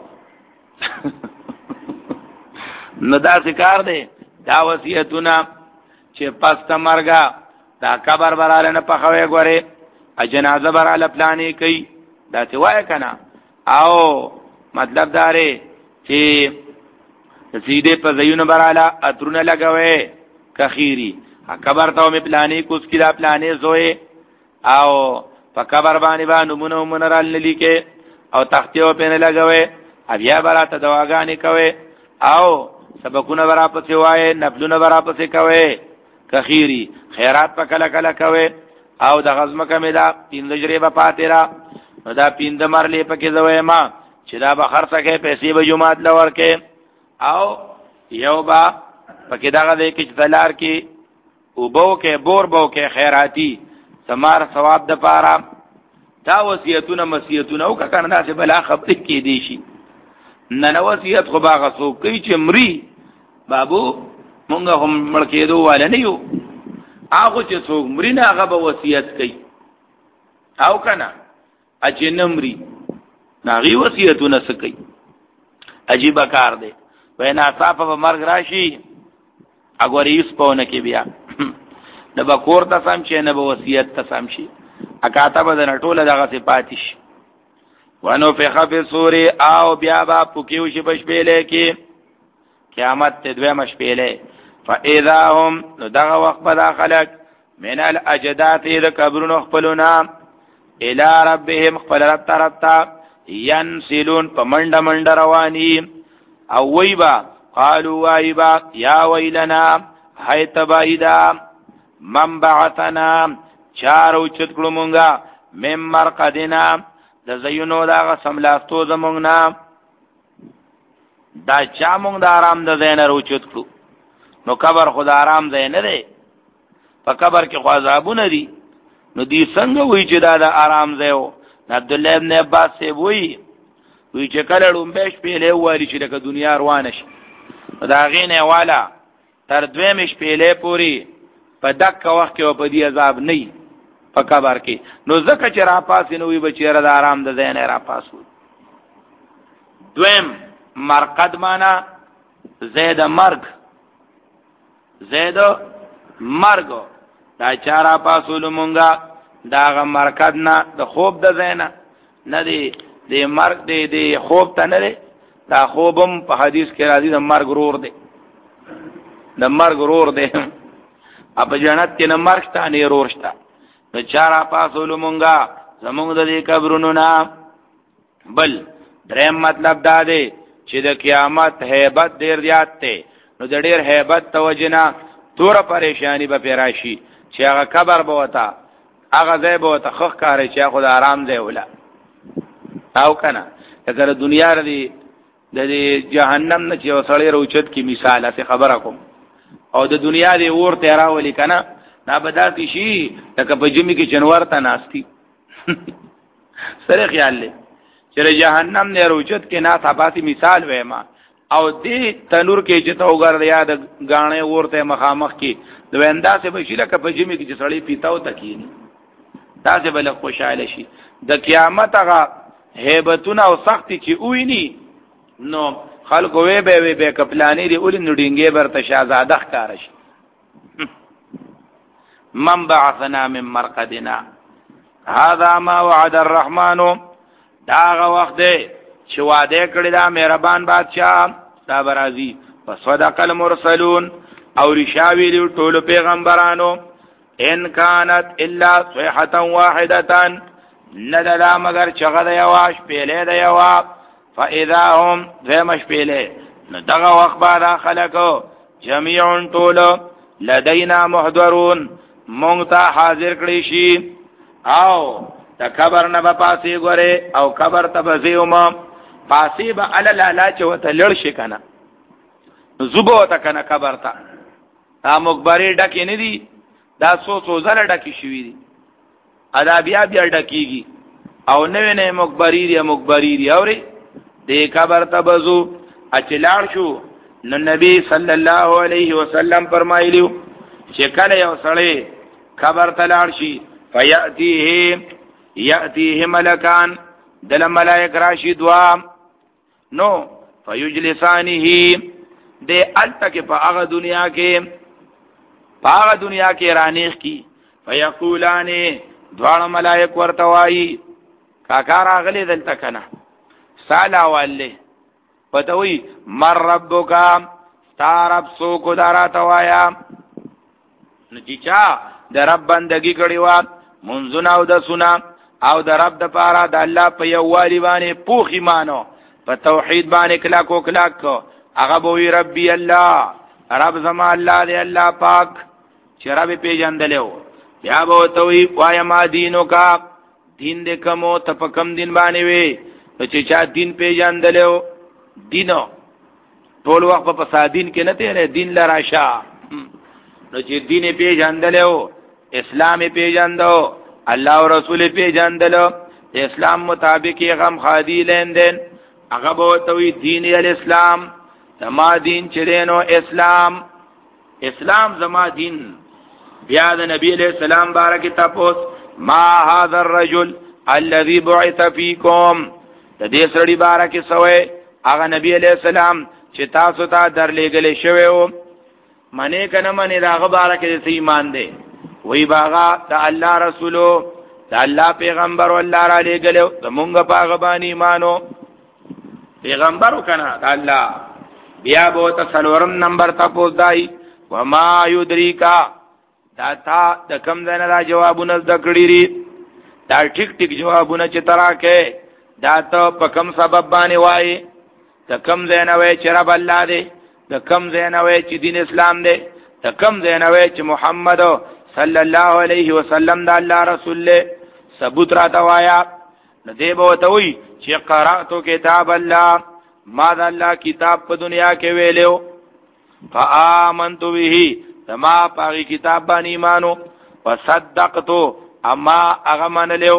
نو دا ذکر دی دا وصیتونه چې پس تا مرګه دا قبر براله نه پخوي ګوره ا جنازه براله پلانې کوي دا څه وای کنه او مطلب داره چې سیده په زیونه براله اترونه لګوي کخيري قبر ته می پلانې کوس کړه پلانې زوې او په قبر باندې باندې مونږ مونرال لیکه او تختیو په نه لګوي بیا براته دواګانې کوي او سبقونه برا پسې وای نفلونه برا پسې کوي کخيري خیرات په کله کله کوي او د غزمه کمه دا پیند جریبه پاتې را دا پیند مرلې پکې زوې ما چې دا به خرڅه کې پیسې به جمعات لور کې او یو با پکې داغه دې کې دلار کې او بو کې بور بو کې خیراتی سمار ثواب د پاره دا وصیتونه مسیتونه او کنه دا څه بلا خبرې کې دي شي نه وصیت خو باغه سو کوي چې مري بابو مونږ هم مړ کېدو ولا نه یو هغه چې څوک مري نه هغه به وصیت کوي او کنه اجنمري ناغي وصیتونه سکی عجیب کار دی وینا صافه به مرګ راشي اګورې یوس پونه کې بیا د بکور ته سم چې نه به وصیت ته سم شي اکاته به د ټوله دغه صفاتش ونو فخ فی الصور او بیا با پوکیو شي بشپېلې کې قیامت ته دوه مشپېلې فاذا هم دغه وخت به داخلك من الاجداث اذ قبرن خپلنا الى ربهم خپل رب طرف ته ينسلون پمنډ منډ رواني او ويبا قالوا وایبا یا ویلنا هاي تبایدا من بعثنا چارو چت کړو مونږه مم مرقدنا د زینو دا سملاستو زمونږه دا چا مونږ د آرام د زین روچت کړو نو قبر خدا آرام زین نه دی په قبر کې خو عذابونه دي نو دی څنګه وی چې دا د آرام زیو عبد الله ابن عباس سے وی وی چې کله لومبش پیله واری چې د دنیا روانه شي دا غینه والا تر دوه مش پیله پوری په دک وخت کې په دې عذاب نه په قبر کې نو زکه چې را پاس نو وی بچیره د آرام د زین را پاسو دویم مرقد معنا زید مرگ زید مرگ دا چارا پاسول مونږه دا مرقد نه د خوب د زین نه دی د مرگ دی د خوب ته نه دی دا خوبم په حدیث کې راځي د مرگ رور دی د مرگ رور دی اپ جنت کې نه مرګ ته نه رور شته د چارا پاسول مونږه زمونږ د قبرونو نه بل دریم مطلب دا دی چې د قیامت hebat ډیر زیات دی نو د ډیر hebat توجنا تور پریشانی به پیراشي چې هغه قبر به وتا هغه ځای به وتا خخ کاری چې خو د آرام دی ولا او کنه کله دنیا ردی د جهنم نه چې وسړی روچت کی مثال اسه خبره کوم او د دنیا دی اور تیرا ولي کنه نا بداتی شي لکه په جمی کې جنور ته ناشتي سره خیال لې چې جهنم نه روچت کې نا ثابتي مثال وېما او دې تنور کې چې تو ګر یاد غاڼه ورته مخامخ کې د ویندا سے بشیله ک په جمی کې چې سړی پیتاو تکینی دا سے بل خوشاله شي د قیامت هغه هیبتونه او سختي چې ویني نو خلکو وې به وې به کپلانی دی اول نډینګې برته شاهزاده ښکار شي من بعثنا من مرقدنا هذا ما وعد الرحمن داغه وخت دی چې وعده کړی دا مهربان بادشاہ دا برازي وصدق المرسلون او رشاوی لی ټول پیغمبرانو ان كانت الا صيحه واحده ندلا مگر چغه د یواش پیله د یوا فاذا هم ذمش پیله ندغه وخت بعد خلقو جميع طول لدينا محضرون مونږ ته حاضر کړی شي او د خبر نه په پاسې ګوره او خبر ته بزیوم پاسې به عل لالا چې وته لړ شي کنه زوبو ته کنه خبر ته دا مخبري ډکې نه دي دا سو سو زره ډکې شوې دي ادا بیا بیا ډکېږي او نوې نه مخبري دی مخبري دی اوري دې خبر ته بزو اچلار شو نو نبی صلی الله علیه وسلم فرمایلیو چې کله یو سړی خبر تلار شي فیاتیه یاتیه ملکان دل ملائک راشي دوا نو فیجلسانه دے التک پا اغا دنیا کے پا اغا دنیا کے رانیخ کی فیقولانے دوار ملائک ورتوائی کاکار آغلی دلتکنا سالا واللے پتوئی مر ربو کا ستارب سوکو دارا توایا نچیچا در رب بندگی کڑیوا منزنا او دا سنا او در رب دا پارا دا اللہ پا یوالی بانے پوخی مانو پا توحید بانے کلاکو کلاکو اغا بوی ربی اللہ رب زما اللہ دے اللہ پاک چی رب پیجندلیو یا بو توی وایا ما دینو کا دین دے کمو تا پا کم دین بانیوی چی چا دین پیجندلیو دینو طول وقت پا پسا دین کے نتے ہیں دین لراشا نو چی دین پیجندلیو اسلام پیجندو اللہ و رسول پیجندلو اسلام مطابق غم خادی لین دین اغا بو توی دین الاسلام زما دین چرینو اسلام اسلام زما دین بیاد نبی علیہ السلام بارکی تپوس ما هذا الرجل الذي بعث فيكم د دې سړي بارکی سوې هغه نبی علیہ السلام چې تاسو ته درلېګلې شوی و منی کنه منی داغه بارکی د ایمان دی وی باغا د الله رسولو د الله پیغمبر الله را لېګلو زمونږ په غبانی ایمانو پیغمبرو کنه د الله بیا بو ته سلورم نمبر تاسو دای و ما یدریکا دا تا د کم ځنه دا جوابونه د کړی دا ټیک ټیک جوابونه چې تراکه دا ته په کم سبب باندې وای د کم ځنه وای چې رب الله دی د کم ځنه وای چې دین اسلام دی د کم ځنه وای چې محمد صلی الله علیه وسلم دا الله رسول له ثبوت را تا وایا نو دی به ته وای چې قرأتو کتاب الله ما دا الله کتاب په دنیا کې ویلو فآمنت به تما پاغي کتاب باندې ایمانو وصدقتو اما اغمن له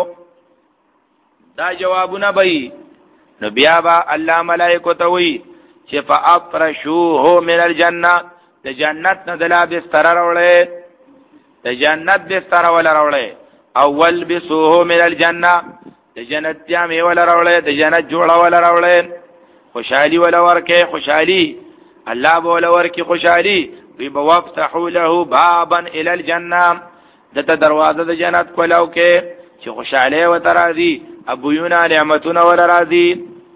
دا جوابونه به نو بیا با الله ملائکه ته وی چې فافرشوه من الجنه د جنت نه دلا بستر راولې د جنت بستر ولا راولې اول بسوه من الجنه د جنت جامې ولا راولې د جنت جوړه ولا راولې خوشحالی ولا ورکه خوشحالی الله بولا ورکی خوشحالی وی بوفتحوا له بابا الى الجنه دته دروازه د جنت کولاو کې چې خوشاله و ترازی ابو یونا نعمتونه ول راضی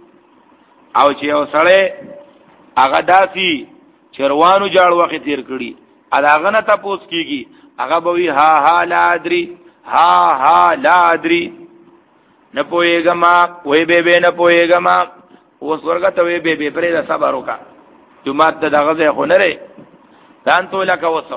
او چې اوسړه هغه داسي چروانو جاړ وخت تیر کړي هغه نه تاسو کیږي هغه به ها ها لا ادري ها ها لا ادري نه پويګما وې به به نه پويګما اوس ورګه وې به به پرې د صبر وکا جمعه ته دغه ځای خو نه لري ځان ته لکه وسو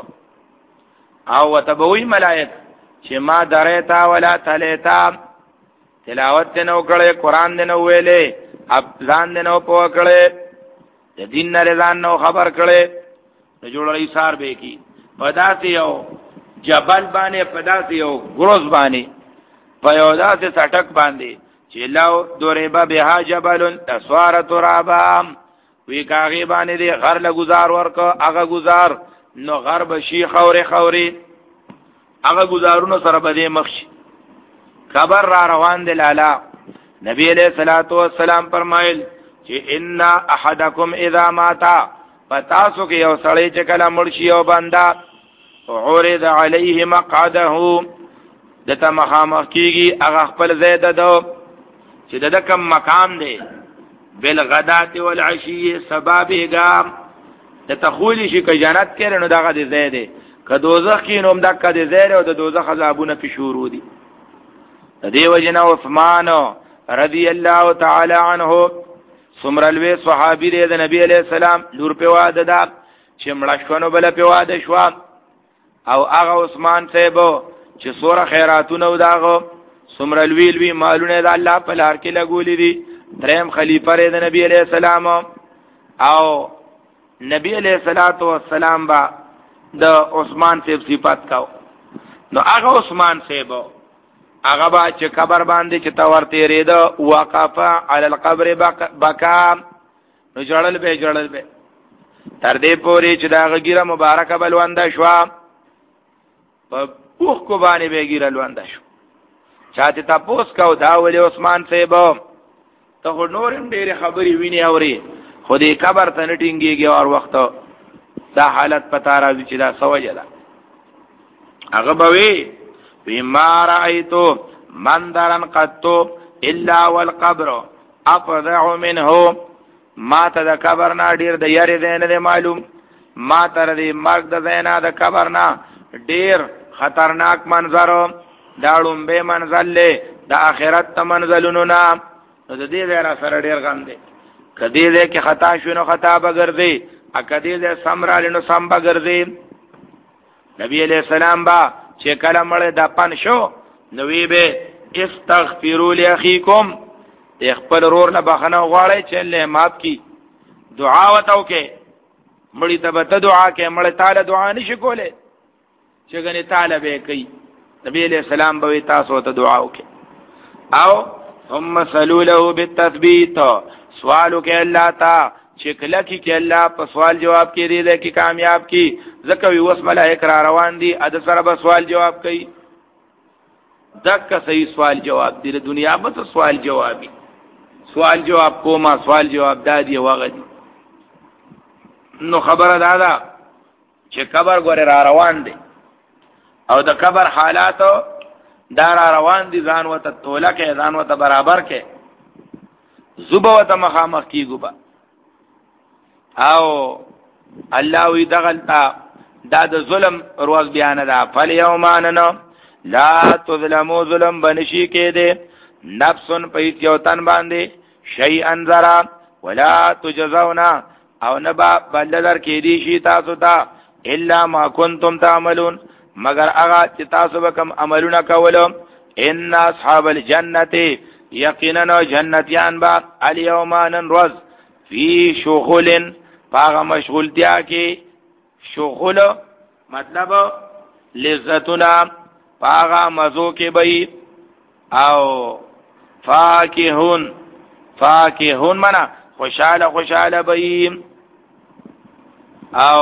او وتبوي ملائک چې ما درېتا ولا تلیتا تلاوت نو کړي قران دې نو ویلې اب ځان نو پوه کړي د دین نه ځان نو خبر کړي نو جوړړی سار به کی پداسي یو جبل باندې پداسي یو ګروز باندې په یو داسې سټک باندې چې لو دوربه بها جبل تسوار ترابا وی کاغي باندې دی غر له گزار ورکو هغه گزار نو غرب شي خوري خوري هغه گزارونو سره به مخشي خبر را روان دی لالا نبی علیہ الصلوۃ والسلام فرمایل چې ان احدکم اذا مات پتاسو کې یو سړی چې کله مرشي او بندا عورض علیه مقعده دته مخامخ کیږي هغه خپل زید دو چې د کم مقام دی بالغدات والعشی سبابګا د تخولی شي که جنت کې نو دغه دی زید که دوزخ کې نو دغه دی زید او د دوزخ عذابونه په شروع دي د دې وجنه عثمان رضی الله تعالی عنه سمرلوی صحابی دی د نبی علیہ السلام لور په واده دا چې مړشونو بل په واده شو او هغه عثمان صاحب چې سوره خیراتونه وداغو سمرلوی لوی مالونه د الله په لار کې لګولې دي دریم خلیفہ دی د نبی علیہ السلام او نبی علیہ الصلوۃ والسلام با د عثمان صاحب صفات کاو نو هغه عثمان صاحب هغه با چې قبر باندې چې تا ورته ریده وقفا علی القبر بکا نو جړل به جړل به تر دې پورې چې دا غیره مبارکه بلوانده شو په اوخ کو باندې به ګیره لوانده شو چاته تاسو کو دا ولې عثمان صاحب ته نورم ډېر خبري ویني اوري خو دې قبر ته نټینګيږي او وخت دا حالت پتا راځي چې دا سوجه ده هغه به وی بما رأيتو منظرا قط الا والقبر افظع منه ما ته د قبر نه ډیر د یاري دین نه معلوم ما تر دې مرګ د زینا د قبر نه ډیر خطرناک منظر داړم به منزل له د اخرت ته منزلونو نه د دې ځای سره ډیر غم دی کدی دې کې خطا شونه خطا بغرځي ا کدی دې سمرال نو سم بغرځي نبی علیہ السلام با چې کله مړ د پن شو نو وی به استغفروا لاخيكم خپل رور نه بخنه غواړي چې له ماف کی دعا وتاو کې مړی ته به دعا کې مړ تعالی دعا نشي کوله چې غني تعالی به کوي نبی علیہ السلام به تاسو ته دعا وکي او ثم صلوا له بالتثبيت سوالو کې الله تا چې کله کې الله په سوال جواب کې دی چې کامیاب کی زکه وي وس ملائک را روان دي اد سره به سوال جواب کوي دک صحیح سوال جواب دی د دنیا به سوال جوابي سوال جواب کوما سوال جواب دادی وغدي نو خبره دادا چې قبر ګوره را روان دي او د قبر حالات دا را روان دي ځان وته توله کې ځان وته برابر کې زوبه وته مخامخ کیږي با او الله وی دغلتا دا د ظلم روز بیان ده فل یوماننا لا تظلموا ظلم بنشی کې ده نفس په یو تن باندې شیئا ذرا ولا تجزون او نبا بلدر کې دي شي تاسو ته الا ما کنتم تعملون مگر هغه چې تاسو وکم عملونه کولو ان اصحاب الجنه یقینا جنتیان با الیومان روز فی شغل پاغه مشغولتیا کې شغل مطلب لذتنا پاغه مزو کې بئی او فاکهون فاکهون منا خوشاله خوشاله بئی او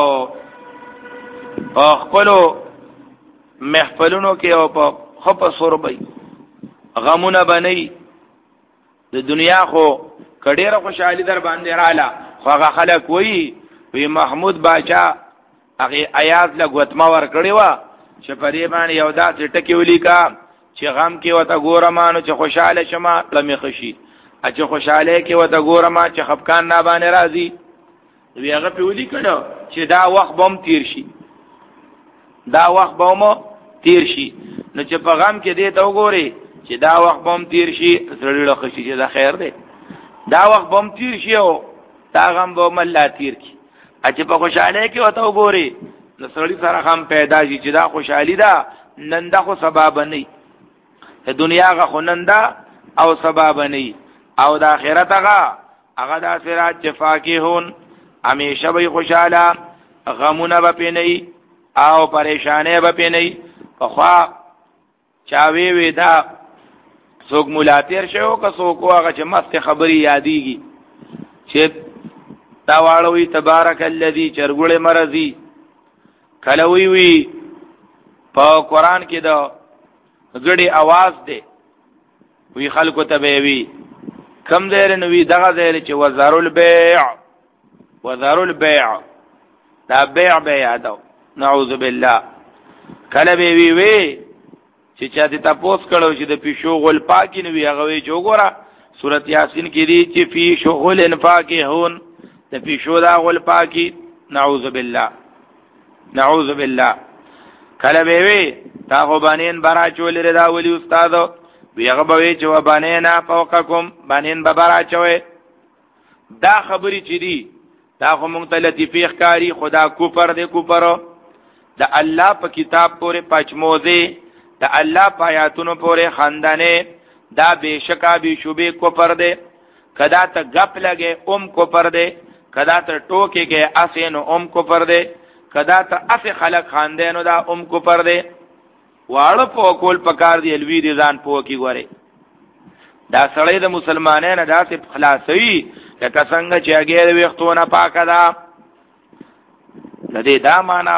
خپلو محفلونو کې او په خپ سور بئی غمونه بنئ د دنیا خو کډیره خوشحالي در باندې رااله خو هغه خلک وی وی محمود باچا هغه آیات لګوتما ور کړی و چې په دې باندې یو داسې ټکی ولیکا چې غم کې وته ګورمانو چې خوشاله شمه لمې خشي چې خوشاله کې وته ګورما چې خفقان نه باندې راځي وی هغه په ولیکلو چې دا وخت بم تیر شي دا وخت بم تیر شي نو چې په غم کې دې ته وګوري چې دا وخت بم تیر شي سړی خشي چې دا خیر دی دا وخت بم تیر شي او دا غم بم الله تیر کی چې په خوشاله کې وته وګوري نو سړی سره هم پیدا شي چې دا خوشحالي ده ننده خو سبب نه ای دنیا غ خو ننده او سبب نه ای او د آخرت هغه هغه د صراط چې فاکهون همیشه به خوشاله، غمونه به پینې او پریشانې به پینې. په خوا چاوي وی دا څوک مولاتیر شو که څوک هغه چې مست خبري یادېږي چې دا واړوي تبارک الذی چرګوړې مرضی کلوي وی په قران کې دا غړي आवाज دی وی خلکو ته وی کم دیر نوی دغه دیر چې وزارو البيع وزارو البيع دا بیع بیع دا نعوذ بالله. کله به وی وی چې چاته تاسو کړو چې د پیشو غول پاکی نوی هغه وی جوګورا سورۃ یاسین کې دی چې فی شغل انفاقهون د پیشو دا غول پاکی نعوذ بالله نعوذ بالله. کله به وی تا خو بانین برا چول ردا ولی استادو بیغه به چې و بانینا فوقکم بانین ببرا چوي. دا خبري چې دی دا خو مونږ ته لطیفه ښکاری خدا کوپر دې کوپرو د الله په کتاب پورې پچموزه د الله په آیاتونو پورې خاندانه دا بشکا به شوبې کوپر دې کدا ته غپ لګې اوم کوپر دې کدا ته ټوکې کې اسینو اوم کوپر دې کدا ته اف خلق خاندانو دا اوم کوپر دې واړه په کول پکار دی الوی دي ځان پوه کی غوري. دا سړی د مسلمانانو داسې خلاصوي لکه څنګه چې هغه وختونه پاکه ده لدې دا معنا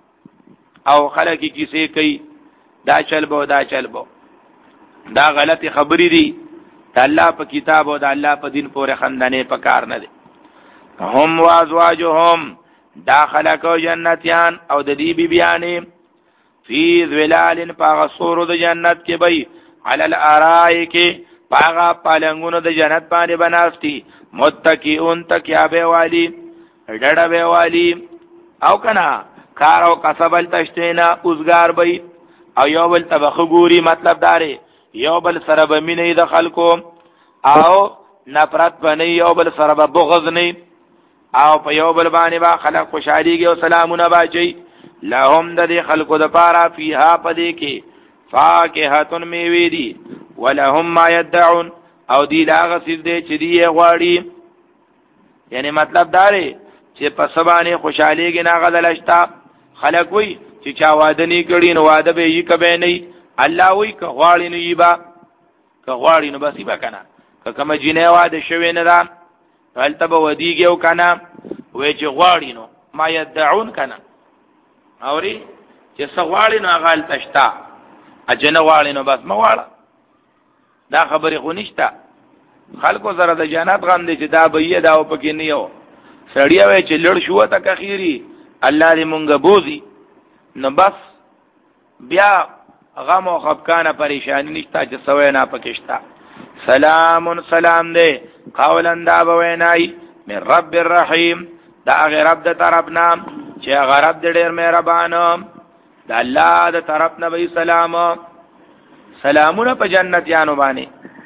او خلک کیسه کوي دا چل بو دا چل بو دا غلطی خبرې دي د الله په کتاب او د الله په دین پورې خندانه پکار نه دي. هم وازواجهم دا خلکو جنتیان او د دې بیبیانې فی ظلال پاغصور د جنت کې بی علی الارائک پاغا پالنګونو د جنت باندې بناستی متکئون تکیا به والی ډډه به والی او کنا کار او کسبل تشتینا اوسګار بی او یو بل تبخ ګوري مطلب داره یو بل سره به مینې د خلکو او نفرت بنې یو بل سره به بغض نه او په یو بل باندې با خلک خوشاليږي او سلامونه باچي. لهم د دې خلقو د پارا فیها پدې کې فاکهتون میوه دي ولهم ما يدعون او دی لاغه سید دې چې دی غواړي. یعنی مطلب دا دی چې په سبانه خوشالي کې ناغدلشتا خلق وي چې چا واده نه کړي نو واده به یې کبه نه الله وي که غواړي نو یبا که غواړي نو بس یبا کنه که کوم جنې واده شوی نه ده هلته به ودیږي او کنه وای چې غواړي نو ما يدعون کنه اوري چې سغواړي نو غال تشتا اجنه غواړي نو بس مواړه دا خبره خو نشته. خلکو زره د جنت غم دي چې دا به دا او پکې نه یو سړیا وای چې لړ شو ته کخيري الله دې مونږه بوزي نو بس بیا غم او خفقان پریشانی نشته چې سوې نه پکېشتا. سلام سلام دې قولا دا بوینای من رب الرحیم دا غیر رب د طرفنا چې غرب دې ډېر مهربان د الله د طرف نه وی سلام سلامونه په جنتیانو باندې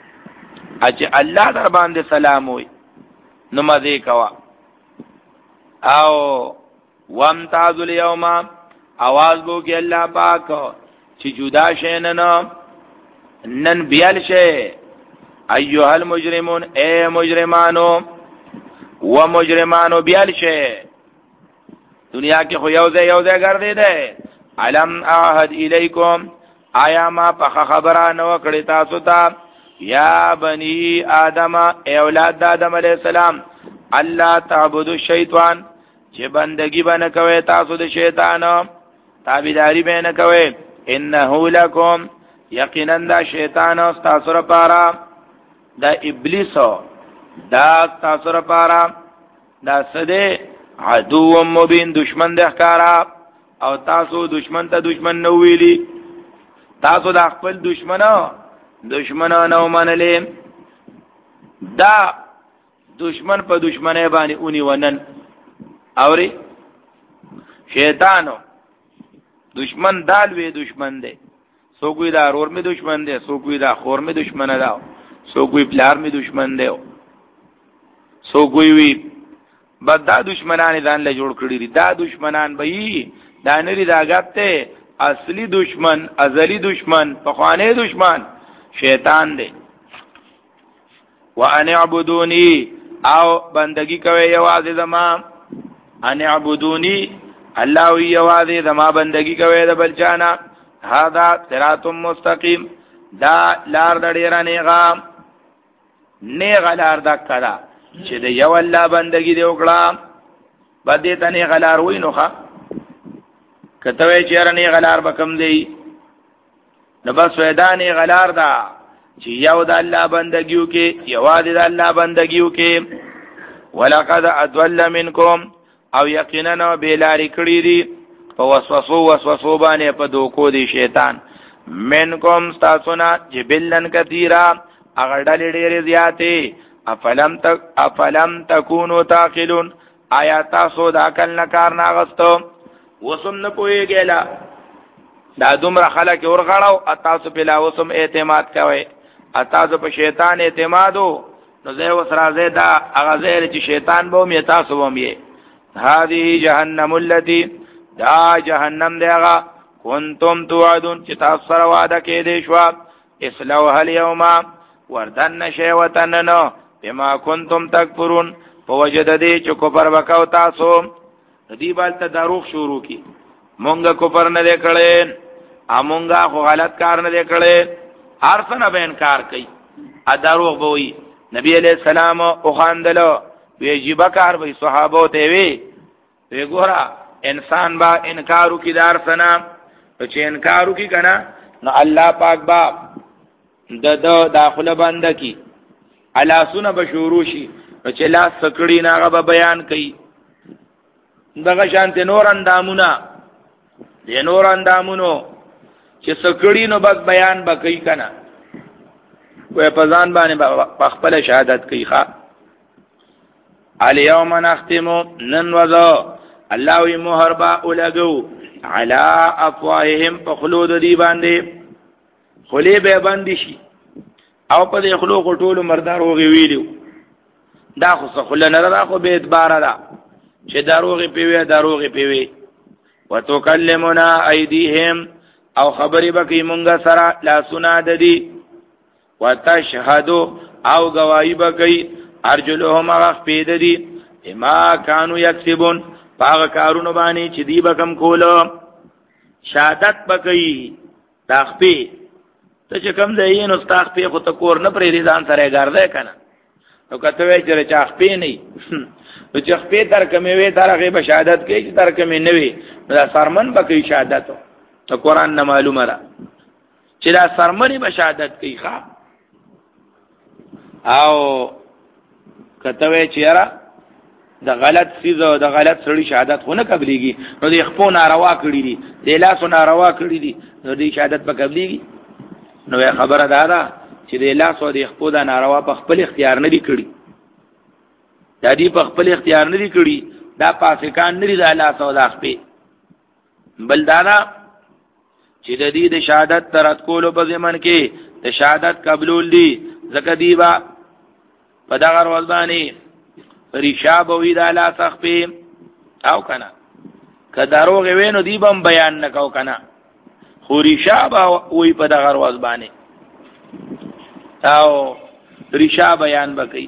اچ الله در باندې سلام وي نو مزه کوا. او وامتاز اليوم आवाज بو کې الله پاک چې جدا شین نه نن بیل شه ایها المجرمون اے مجرمانو و مجرمانو بیل شه دنیا کې خو یو ځای یو ځای ګرځې ده. علم اعهد الیکم آیا ما په خبره نو کړی تاسو ته یا بنی آدم اولاد آدم علیہ السلام الله تعبدوا الشیطان چې بندگی باندې کوي تاسو د شیطان تابعداري باندې کوي انه لکم یقینا دا شیطان تاسو لپاره دا ابلیس دا تاسو لپاره دا سده عدو مبین دشمن د ښکارا او تاسو دشمن ته دشمن نو ویلی تاسو د خپل دشمنو دشمنانو منلې دا دشمن په دشمنه باندې اونې ونن اوري شیطانو دشمن دال وی دشمن دی سو کوئی دا رور می دشمن دی سو کوئی دا خور می دشمن دا سو کوئی پلار می دشمن دی سو کوئی وی بد دا دشمنان ځان له جوړ کړی دي دا دشمنان به یي دا نری دا غته اصلي دشمن ازلی دشمن پخوانی دشمن شیطان دی. وان اعبدوني او بندگی کوي یوازې زما، ان اعبدوني الله وی یوازې زما بندگی کوي د بل چانا. هذا صراط مستقیم، دا لار د ډیر نیغه نیغه لار د کړه چې د یو الله بندگی دی وکړه. بده ته نیغه لار وینوخه کته وی چیرې نیغه لار بکم دی نو بس ویدانی غلار دا چې یو د الله بندگیو کې یوازې د الله بندگیو کې. ولقد اضل منکم او یقینا بیلاری کړی دي په وسوسو وسوسو باندې په دوکو دی شیطان. منکم استاسنا جبلن کثیرا اگر ډلې ډېرې زیاتې. افلم تک افلم تکونو تاقلون آیا تاسو د عقل نه کار نه اغستو؟ وسم نه پوهېږئ دا دومره خلک ورغړاو اتاسو په لا وسم اعتماد کوي، اتاسو په شیطان اعتمادو نو زه وسره زه دا هغه زه چې شیطان به مې تاسو به مې. هذه جهنم التي دا جهنم دی هغه کنتم توعدون چې تاسو سره وعده کې دي شو. اسلوها اليوم وردن شیوتن نو بما کنتم تکفرون په وجد دې چې کفر وکاو تاسو. دې بل ته دروغ شروع کی مونږه کفر نه وکړې، امونږه خو غلط کار نه وکړې، ارسنه به انکار کوي ا دروغ به وي. نبی علیہ السلام او خواندلو ویجب کار به صحابه ته وی وی ګورا انسان با انکارو کی دار سنا چې انکارو کی کنه نو الله پاک با د د داخله بنده کی الا سن بشوروشی چې لا سکړی ناغه به بیان کوي. دغه شانت نور اندامونه د نور اندامونو چې سکړی نو بس بیان بکئی کنه وې پزان باندې په خپل شهادت کوي. ښا الیوم نختم نن وذو الله وی محربا اولغو علی افواههم فخلود دی باندې خلی به باندې شي او په دې خلو ټولو مردار وغي ویلو دا خو خل نه را خو به اعتبار را چې دروغ پیوي دروغ پیوي. وتکلمنا ایدیهم او خبرې بکی مونږه سره لا سنا ددی. وتشهدو او گواہی بکی ارجلهم غفید دی ما کانوا یکسبون پاغ کارونو باندې چې دی بکم کولو. شهادت بکی تخفی ته چې کم دی نو تخفی خو ته کور نه پرې ځان سره ګرځي کنه نو کته وی چې چاخپی نه نو چاخپی تر کمې وی تر غیب شهادت کوي چې تر کمې نه وی دا سرمن بکی شهادت ته قرآن نه معلومه را چې دا سرمنی به شهادت کوي. ښا او کته وی چې را د غلط سیز او د غلط سړي شهادت خو نه قبليږي نو د خپل ناروا کړی دي د لاس ناروا کړی دي نو د شهادت په قبليږي. نو خبره ده دا چې د لاس او د خپل ناروا په خپل اختیار نه دي کړی، دا دی په خپل اختیار نه دي کړی، دا پاسکان نه دي د لاس او د خپل بل دادا چې د دې د شهادت ترات کولو په ځمن کې د شهادت قبول دي زکه دی با په دغه ورځ باندې ریشاب وی د لا تخفی او کنه کداروغ وینو دی بم بیان نکاو کنه خو ریشاب وی په دغه ورځ باندې او ریشاب بیان بکئی.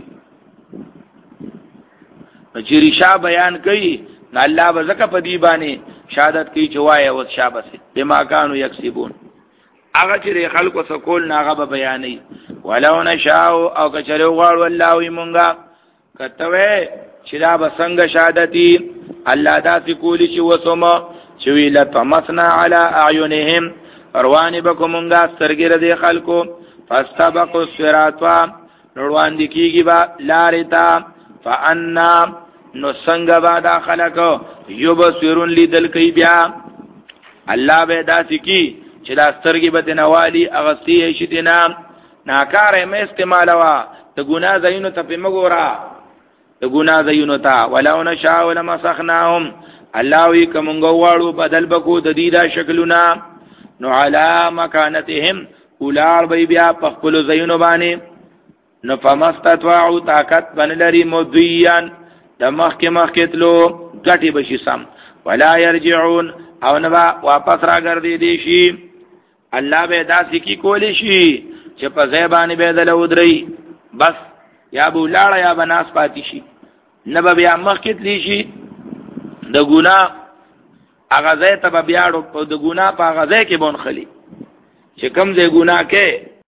چې ریشاب بیان کوي نو الله به زکه په دی باندې شهادت کوي چې وای او شابسه بما كانوا یکسبون هغه چې خلکو سکول ناغه به بیانې. ولو نشاء او کچره غواړ والله وی مونږه کتوې چې دا به څنګه شهادتي الله دا سکولی چې وسمه چې ویل تمسنا علی اعینهم روان بکومږه سترګې دې خلکو فاستبقوا الصراط روان دي کیږي با لارتا فانا نو څنګه با دا خلکو یبصرون لیدل کوي بیا الله به دا سکی چې دا سترګې به نوالی اغستی شتینا ناکاره مې استعمال وا ته ګناه زینو ته په مګورا ته ګناه زینو ته ولو نشاء لمسخناهم الله وی کومګ واړو بدل بکو د دې دا شکلونه نو علی مکانتهم اولار بی بیا په خپل زینو باندې نو فمستطاعوا طاقت بنلری مذیان د مخک مخک تلو غټي بشي سم ولا يرجعون او نو واپس راګرځي دي شي الله به داسې کی کولی شي چې په زیبانی به دل ودري بس یا به لاړه یا بناس پاتې شي نه به بیا مخکې تلی شي د ګناه هغه ځای ته به بیا د ګناه په هغه ځای کې بون خلی چې کوم ځای ګناه کې